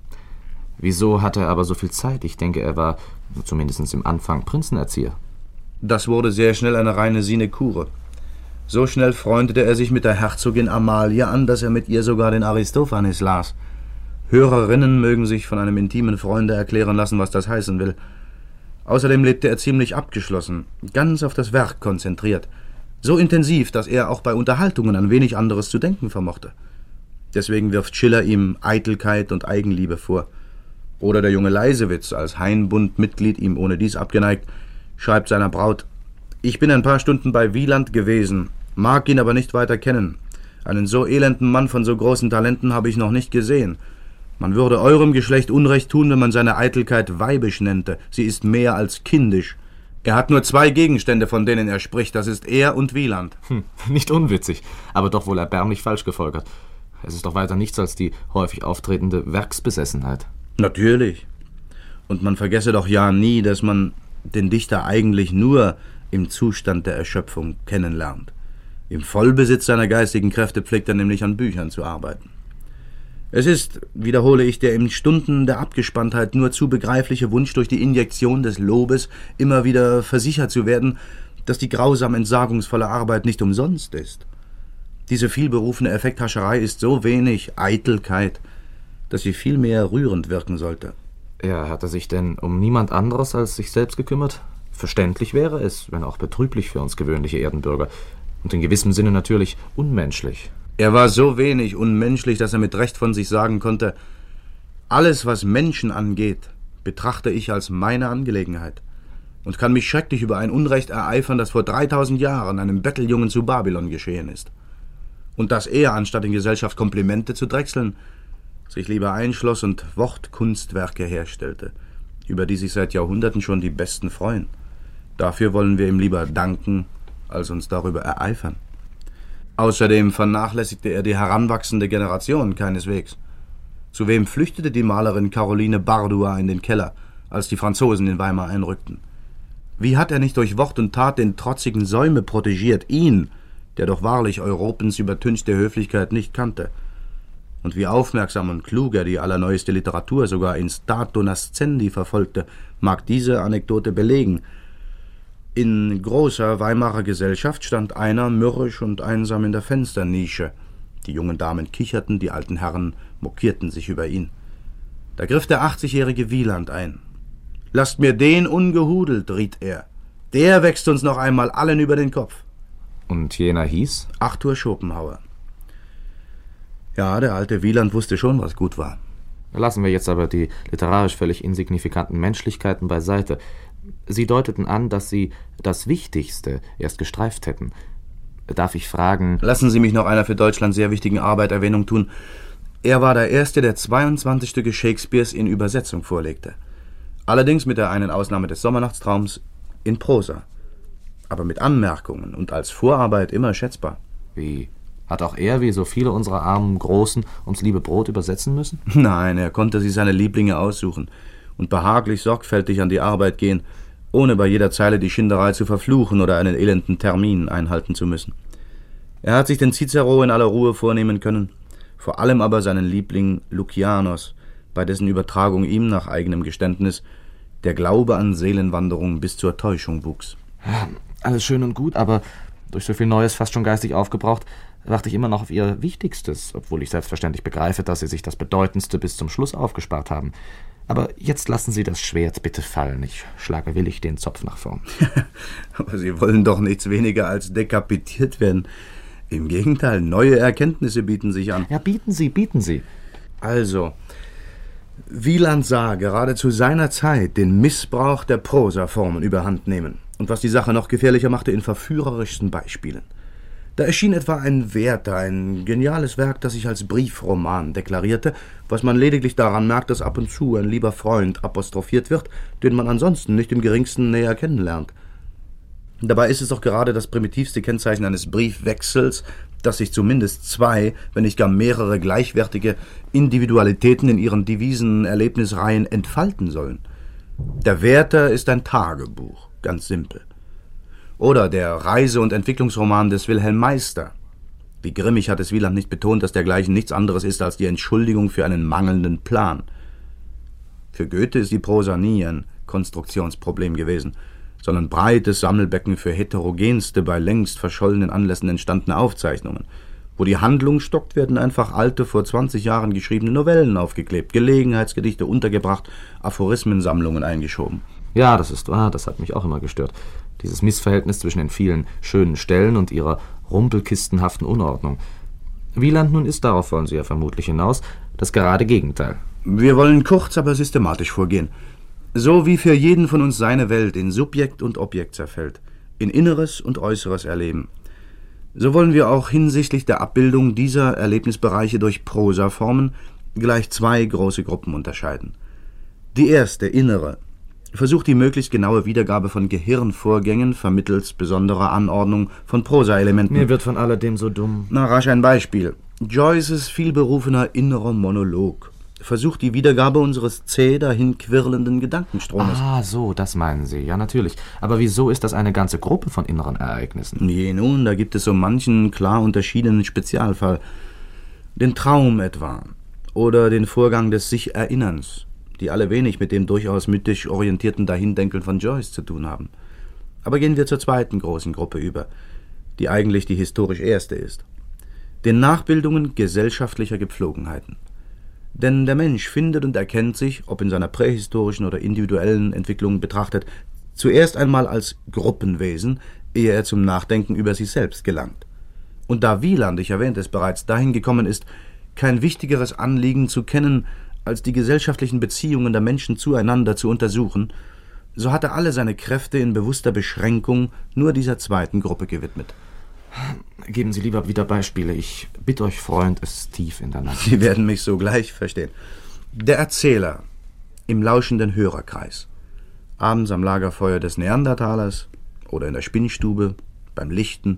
Wieso hatte er aber so viel Zeit? Ich denke, er war, zumindest im Anfang, Prinzenerzieher. Das wurde sehr schnell eine reine Sinekure. So schnell freundete er sich mit der Herzogin Amalie an, dass er mit ihr sogar den Aristophanes las. Hörerinnen mögen sich von einem intimen Freunde erklären lassen, was das heißen will. Außerdem lebte er ziemlich abgeschlossen, ganz auf das Werk konzentriert. So intensiv, dass er auch bei Unterhaltungen an wenig anderes zu denken vermochte. Deswegen wirft Schiller ihm Eitelkeit und Eigenliebe vor. Oder der junge Leisewitz, als Hainbund-Mitglied ihm ohnedies abgeneigt, schreibt seiner Braut: Ich bin ein paar Stunden bei Wieland gewesen, mag ihn aber nicht weiter kennen. Einen so elenden Mann von so großen Talenten habe ich noch nicht gesehen. Man würde eurem Geschlecht Unrecht tun, wenn man seine Eitelkeit weibisch nennte. Sie ist mehr als kindisch. Er hat nur zwei Gegenstände, von denen er spricht. Das ist er und Wieland. Hm, nicht unwitzig, aber doch wohl erbärmlich falsch gefolgert. Es ist doch weiter nichts als die häufig auftretende Werksbesessenheit. Natürlich. Und man vergesse doch ja nie, dass man den Dichter eigentlich nur im Zustand der Erschöpfung kennenlernt. Im Vollbesitz seiner geistigen Kräfte pflegt er nämlich an Büchern zu arbeiten. Es ist, wiederhole ich, der in Stunden der Abgespanntheit nur zu begreifliche Wunsch, durch die Injektion des Lobes immer wieder versichert zu werden, dass die grausam entsagungsvolle Arbeit nicht umsonst ist. Diese vielberufene Effekthascherei ist so wenig Eitelkeit, dass sie vielmehr rührend wirken sollte. Ja, hat er sich denn um niemand anderes als sich selbst gekümmert? Verständlich wäre es, wenn auch betrüblich für uns gewöhnliche Erdenbürger. Und in gewissem Sinne natürlich unmenschlich. Er war so wenig unmenschlich, dass er mit Recht von sich sagen konnte: Alles, was Menschen angeht, betrachte ich als meine Angelegenheit und kann mich schrecklich über ein Unrecht ereifern, das vor dreitausend Jahren einem Betteljungen zu Babylon geschehen ist. Und dass er, anstatt in Gesellschaft Komplimente zu drechseln, sich lieber einschloss und Wortkunstwerke herstellte, über die sich seit Jahrhunderten schon die Besten freuen. Dafür wollen wir ihm lieber danken, als uns darüber ereifern. Außerdem vernachlässigte er die heranwachsende Generation keineswegs. Zu wem flüchtete die Malerin Caroline Bardois in den Keller, als die Franzosen in Weimar einrückten? Wie hat er nicht durch Wort und Tat den trotzigen Säume protegiert, ihn, der doch wahrlich Europens übertünchte Höflichkeit nicht kannte? Und wie aufmerksam und klug er die allerneueste Literatur sogar in statu nascendi verfolgte, mag diese Anekdote belegen. In großer Weimarer Gesellschaft stand einer mürrisch und einsam in der Fensternische. Die jungen Damen kicherten, die alten Herren mokierten sich über ihn. Da griff der achtzigjährige Wieland ein. »Lasst mir den ungehudelt«, riet er. »Der wächst uns noch einmal allen über den Kopf.« Und jener hieß? Arthur Schopenhauer. Ja, der alte Wieland wusste schon, was gut war. Lassen wir jetzt aber die literarisch völlig insignifikanten Menschlichkeiten beiseite. Sie deuteten an, dass Sie das Wichtigste erst gestreift hätten. Darf ich fragen... Lassen Sie mich noch einer für Deutschland sehr wichtigen Arbeit Erwähnung tun. Er war der Erste, der zweiundzwanzig Stücke Shakespeares in Übersetzung vorlegte. Allerdings mit der einen Ausnahme des Sommernachtstraums in Prosa. Aber mit Anmerkungen und als Vorarbeit immer schätzbar. Wie? Hat auch er, wie so viele unserer armen Großen, ums liebe Brot übersetzen müssen? Nein, er konnte sich seine Lieblinge aussuchen und behaglich sorgfältig an die Arbeit gehen, ohne bei jeder Zeile die Schinderei zu verfluchen oder einen elenden Termin einhalten zu müssen. Er hat sich den Cicero in aller Ruhe vornehmen können, vor allem aber seinen Liebling Lukianos, bei dessen Übertragung ihm nach eigenem Geständnis der Glaube an Seelenwanderung bis zur Täuschung wuchs. Ja, alles schön und gut, aber durch so viel Neues fast schon geistig aufgebraucht, warte ich immer noch auf Ihr Wichtigstes, obwohl ich selbstverständlich begreife, dass Sie sich das Bedeutendste bis zum Schluss aufgespart haben. Aber jetzt lassen Sie das Schwert bitte fallen. Ich schlage willig den Zopf nach vorn. Aber Sie wollen doch nichts weniger als dekapitiert werden. Im Gegenteil, neue Erkenntnisse bieten sich an. Ja, bieten Sie, bieten Sie. Also, Wieland sah gerade zu seiner Zeit den Missbrauch der Prosaformen überhand nehmen. Und was die Sache noch gefährlicher machte, in verführerischsten Beispielen. Da erschien etwa ein Werther, ein geniales Werk, das sich als Briefroman deklarierte, was man lediglich daran merkt, dass ab und zu ein lieber Freund apostrophiert wird, den man ansonsten nicht im geringsten näher kennenlernt. Dabei ist es doch gerade das primitivste Kennzeichen eines Briefwechsels, dass sich zumindest zwei, wenn nicht gar mehrere gleichwertige Individualitäten in ihren Devisen-Erlebnisreihen entfalten sollen. Der Werther ist ein Tagebuch, ganz simpel. Oder der Reise- und Entwicklungsroman des Wilhelm Meister. Wie grimmig hat es Wieland nicht betont, dass dergleichen nichts anderes ist als die Entschuldigung für einen mangelnden Plan. Für Goethe ist die Prosa nie ein Konstruktionsproblem gewesen, sondern breites Sammelbecken für heterogenste, bei längst verschollenen Anlässen entstandene Aufzeichnungen. Wo die Handlung stockt, werden einfach alte, vor zwanzig Jahren geschriebene Novellen aufgeklebt, Gelegenheitsgedichte untergebracht, Aphorismensammlungen eingeschoben. Ja, das ist wahr, das hat mich auch immer gestört. Dieses Missverhältnis zwischen den vielen schönen Stellen und ihrer rumpelkistenhaften Unordnung. Wieland nun ist, darauf wollen Sie ja vermutlich hinaus, das gerade Gegenteil. Wir wollen kurz, aber systematisch vorgehen. So wie für jeden von uns seine Welt in Subjekt und Objekt zerfällt, in Inneres und Äußeres erleben, so wollen wir auch hinsichtlich der Abbildung dieser Erlebnisbereiche durch Prosaformen gleich zwei große Gruppen unterscheiden. Die erste, innere, versucht die möglichst genaue Wiedergabe von Gehirnvorgängen vermittels besonderer Anordnung von Prosaelementen. Mir wird von alledem so dumm. Na, rasch ein Beispiel. Joyces vielberufener innerer Monolog versucht die Wiedergabe unseres zäh dahin quirlenden Gedankenstromes. Ah, so, das meinen Sie. Ja, natürlich. Aber wieso ist das eine ganze Gruppe von inneren Ereignissen? Je nun, da gibt es so manchen klar unterschiedenen Spezialfall. Den Traum etwa. Oder den Vorgang des Sich-Erinnerns, die alle wenig mit dem durchaus mythisch orientierten Dahindenkeln von Joyce zu tun haben. Aber gehen wir zur zweiten großen Gruppe über, die eigentlich die historisch erste ist. Den Nachbildungen gesellschaftlicher Gepflogenheiten. Denn der Mensch findet und erkennt sich, ob in seiner prähistorischen oder individuellen Entwicklung betrachtet, zuerst einmal als Gruppenwesen, ehe er zum Nachdenken über sich selbst gelangt. Und da Wieland, ich erwähnte es bereits, dahin gekommen ist, kein wichtigeres Anliegen zu kennen, als die gesellschaftlichen Beziehungen der Menschen zueinander zu untersuchen, so hat er alle seine Kräfte in bewusster Beschränkung nur dieser zweiten Gruppe gewidmet. Geben Sie lieber wieder Beispiele. Ich bitte euch, Freund, es ist tief in der Nacht. Sie werden mich sogleich verstehen. Der Erzähler im lauschenden Hörerkreis. Abends am Lagerfeuer des Neandertalers oder in der Spinnstube beim Lichten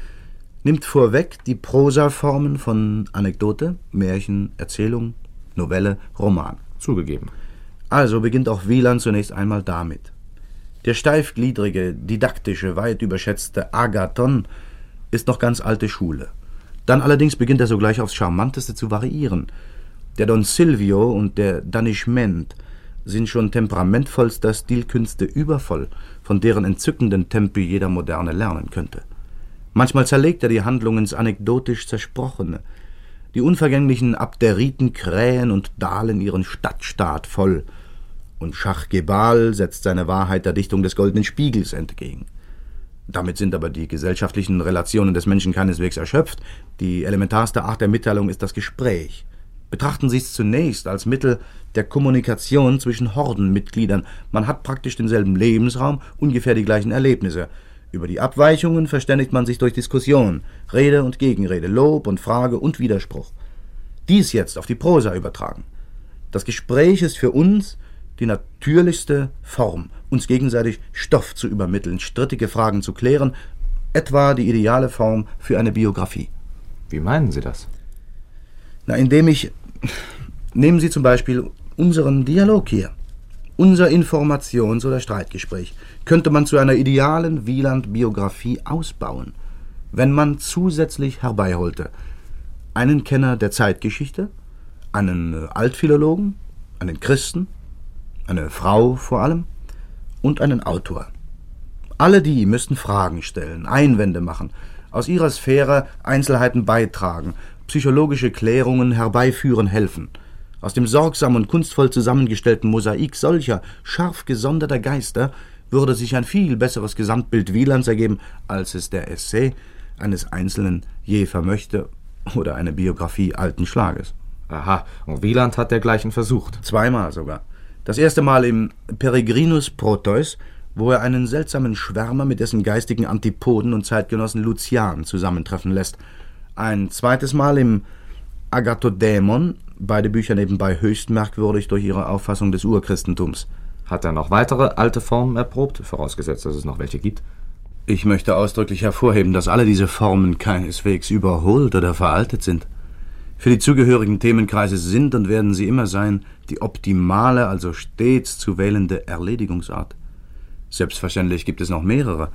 nimmt vorweg die Prosaformen von Anekdote, Märchen, Erzählung, Novelle, Roman. Zugegeben. Also beginnt auch Wieland zunächst einmal damit. Der steifgliedrige, didaktische, weit überschätzte Agathon ist noch ganz alte Schule. Dann allerdings beginnt er sogleich aufs Charmanteste zu variieren. Der Don Silvio und der Danishment sind schon temperamentvollster Stilkünste übervoll, von deren entzückenden Tempi jeder Moderne lernen könnte. Manchmal zerlegt er die Handlung ins anekdotisch Zersprochene. Die unvergänglichen Abderiten krähen und dahlen ihren Stadtstaat voll. Und Schach-Gebal setzt seine Wahrheit der Dichtung des Goldenen Spiegels entgegen. Damit sind aber die gesellschaftlichen Relationen des Menschen keineswegs erschöpft. Die elementarste Art der Mitteilung ist das Gespräch. Betrachten Sie es zunächst als Mittel der Kommunikation zwischen Hordenmitgliedern. Man hat praktisch denselben Lebensraum, ungefähr die gleichen Erlebnisse. Über die Abweichungen verständigt man sich durch Diskussion, Rede und Gegenrede, Lob und Frage und Widerspruch. Dies jetzt auf die Prosa übertragen. Das Gespräch ist für uns die natürlichste Form, uns gegenseitig Stoff zu übermitteln, strittige Fragen zu klären, etwa die ideale Form für eine Biografie. Wie meinen Sie das? Na, indem ich... Nehmen Sie zum Beispiel unseren Dialog hier. Unser Informations- oder Streitgespräch könnte man zu einer idealen Wieland-Biografie ausbauen, wenn man zusätzlich herbeiholte einen Kenner der Zeitgeschichte, einen Altphilologen, einen Christen, eine Frau vor allem und einen Autor. Alle die müssten Fragen stellen, Einwände machen, aus ihrer Sphäre Einzelheiten beitragen, psychologische Klärungen herbeiführen helfen. Aus dem sorgsam und kunstvoll zusammengestellten Mosaik solcher scharf gesonderter Geister würde sich ein viel besseres Gesamtbild Wielands ergeben, als es der Essay eines Einzelnen je vermöchte oder eine Biografie alten Schlages. Aha, und Wieland hat dergleichen versucht. Zweimal sogar. Das erste Mal im Peregrinus Proteus, wo er einen seltsamen Schwärmer mit dessen geistigen Antipoden und Zeitgenossen Lucian zusammentreffen lässt. Ein zweites Mal im Agathodämon, beide Bücher nebenbei höchst merkwürdig durch ihre Auffassung des Urchristentums. Hat er noch weitere alte Formen erprobt, vorausgesetzt, dass es noch welche gibt? Ich möchte ausdrücklich hervorheben, dass alle diese Formen keineswegs überholt oder veraltet sind. Für die zugehörigen Themenkreise sind und werden sie immer sein die optimale, also stets zu wählende Erledigungsart. Selbstverständlich gibt es noch mehrere.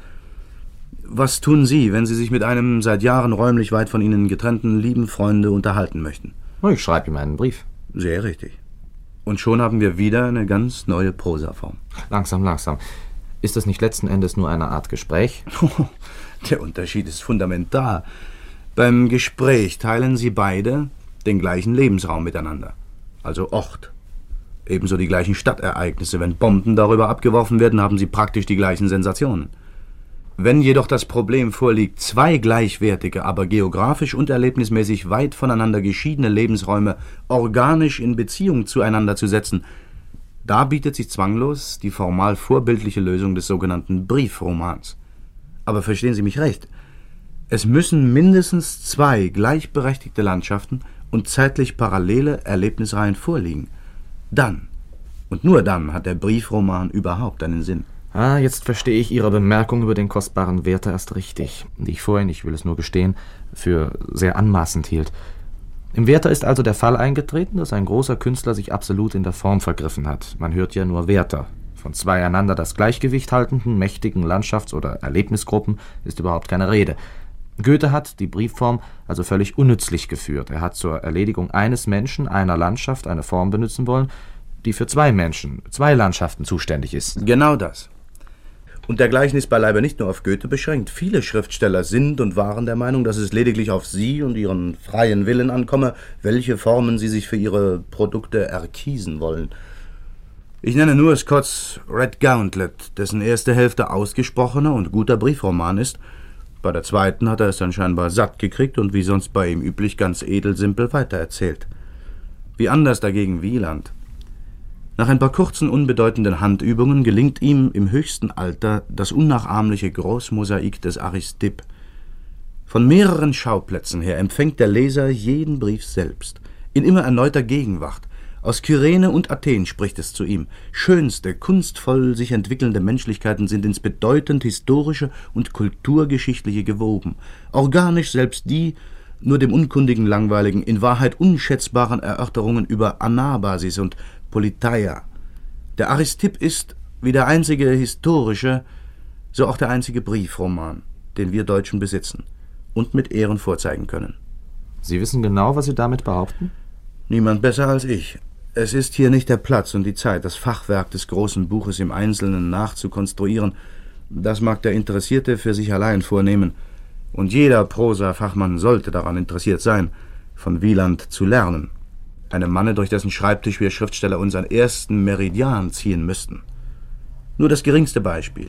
Was tun Sie, wenn Sie sich mit einem seit Jahren räumlich weit von Ihnen getrennten lieben Freunde unterhalten möchten? Ich schreibe ihm einen Brief. Sehr richtig. Und schon haben wir wieder eine ganz neue Prosaform. Langsam, langsam. Ist das nicht letzten Endes nur eine Art Gespräch? Der Unterschied ist fundamental. Beim Gespräch teilen Sie beide den gleichen Lebensraum miteinander, also Ort. Ebenso die gleichen Stadtereignisse. Wenn Bomben darüber abgeworfen werden, haben Sie praktisch die gleichen Sensationen. Wenn jedoch das Problem vorliegt, zwei gleichwertige, aber geografisch und erlebnismäßig weit voneinander geschiedene Lebensräume organisch in Beziehung zueinander zu setzen, da bietet sich zwanglos die formal vorbildliche Lösung des sogenannten Briefromans. Aber verstehen Sie mich recht, es müssen mindestens zwei gleichberechtigte Landschaften und zeitlich parallele Erlebnisreihen vorliegen. Dann, und nur dann, hat der Briefroman überhaupt einen Sinn. Ah, jetzt verstehe ich Ihre Bemerkung über den kostbaren Werther erst richtig, die ich vorhin, ich will es nur gestehen, für sehr anmaßend hielt. Im Werther ist also der Fall eingetreten, dass ein großer Künstler sich absolut in der Form vergriffen hat. Man hört ja nur Werther. Von zwei einander das Gleichgewicht haltenden, mächtigen Landschafts- oder Erlebnisgruppen ist überhaupt keine Rede. Goethe hat die Briefform also völlig unnützlich geführt. Er hat zur Erledigung eines Menschen, einer Landschaft, eine Form benutzen wollen, die für zwei Menschen, zwei Landschaften zuständig ist. Genau das. Und dergleichen ist beileibe nicht nur auf Goethe beschränkt. Viele Schriftsteller sind und waren der Meinung, dass es lediglich auf sie und ihren freien Willen ankomme, welche Formen sie sich für ihre Produkte erkiesen wollen. Ich nenne nur Scotts Red Gauntlet, dessen erste Hälfte ausgesprochener und guter Briefroman ist. Bei der zweiten hat er es dann scheinbar satt gekriegt und wie sonst bei ihm üblich ganz edelsimpel weitererzählt. Wie anders dagegen Wieland. Nach ein paar kurzen, unbedeutenden Handübungen gelingt ihm im höchsten Alter das unnachahmliche Großmosaik des Aristipp. Von mehreren Schauplätzen her empfängt der Leser jeden Brief selbst, in immer erneuter Gegenwart. Aus Kyrene und Athen spricht es zu ihm. Schönste, kunstvoll sich entwickelnde Menschlichkeiten sind ins bedeutend historische und kulturgeschichtliche gewoben. Organisch selbst die, nur dem unkundigen Langweiligen, in Wahrheit unschätzbaren Erörterungen über Anabasis und Politeia. Der Aristipp ist, wie der einzige historische, so auch der einzige Briefroman, den wir Deutschen besitzen und mit Ehren vorzeigen können. Sie wissen genau, was Sie damit behaupten? Niemand besser als ich. Es ist hier nicht der Platz und die Zeit, das Fachwerk des großen Buches im Einzelnen nachzukonstruieren. Das mag der Interessierte für sich allein vornehmen. Und jeder Prosa-Fachmann sollte daran interessiert sein, von Wieland zu lernen. Einem Manne, durch dessen Schreibtisch wir Schriftsteller unseren ersten Meridian ziehen müssten. Nur das geringste Beispiel.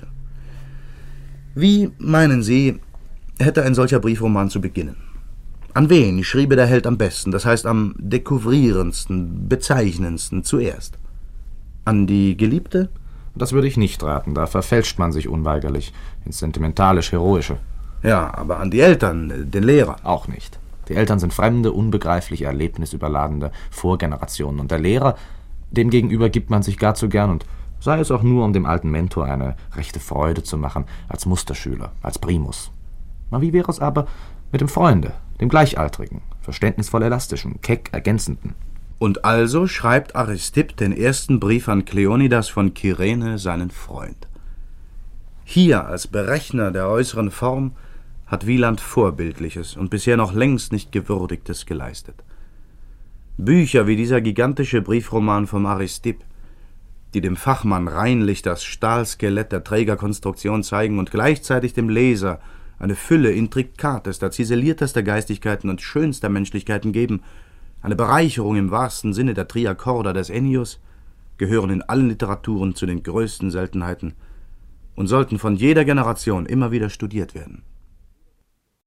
Wie, meinen Sie, hätte ein solcher Briefroman zu beginnen? An wen schriebe der Held am besten, das heißt am dekouvrierendsten, bezeichnendsten zuerst? An die Geliebte? Das würde ich nicht raten, da verfälscht man sich unweigerlich ins sentimentalisch-heroische. Ja, aber an die Eltern, den Lehrer? Auch nicht. Die Eltern sind fremde, unbegreifliche, erlebnisüberladende Vorgenerationen. Und der Lehrer, dem gegenüber gibt man sich gar zu gern und sei es auch nur, um dem alten Mentor eine rechte Freude zu machen, als Musterschüler, als Primus. Na, wie wäre es aber mit dem Freunde, dem Gleichaltrigen, verständnisvoll elastischen, keck ergänzenden? Und also schreibt Aristipp den ersten Brief an Kleonidas von Kyrene, seinen Freund. Hier als Berechner der äußeren Form hat Wieland Vorbildliches und bisher noch längst nicht Gewürdigtes geleistet. Bücher wie dieser gigantische Briefroman vom Aristipp, die dem Fachmann reinlich das Stahlskelett der Trägerkonstruktion zeigen und gleichzeitig dem Leser eine Fülle intrikatester, ziseliertester Geistigkeiten und schönster Menschlichkeiten geben, eine Bereicherung im wahrsten Sinne der Triakorda des Ennius, gehören in allen Literaturen zu den größten Seltenheiten und sollten von jeder Generation immer wieder studiert werden.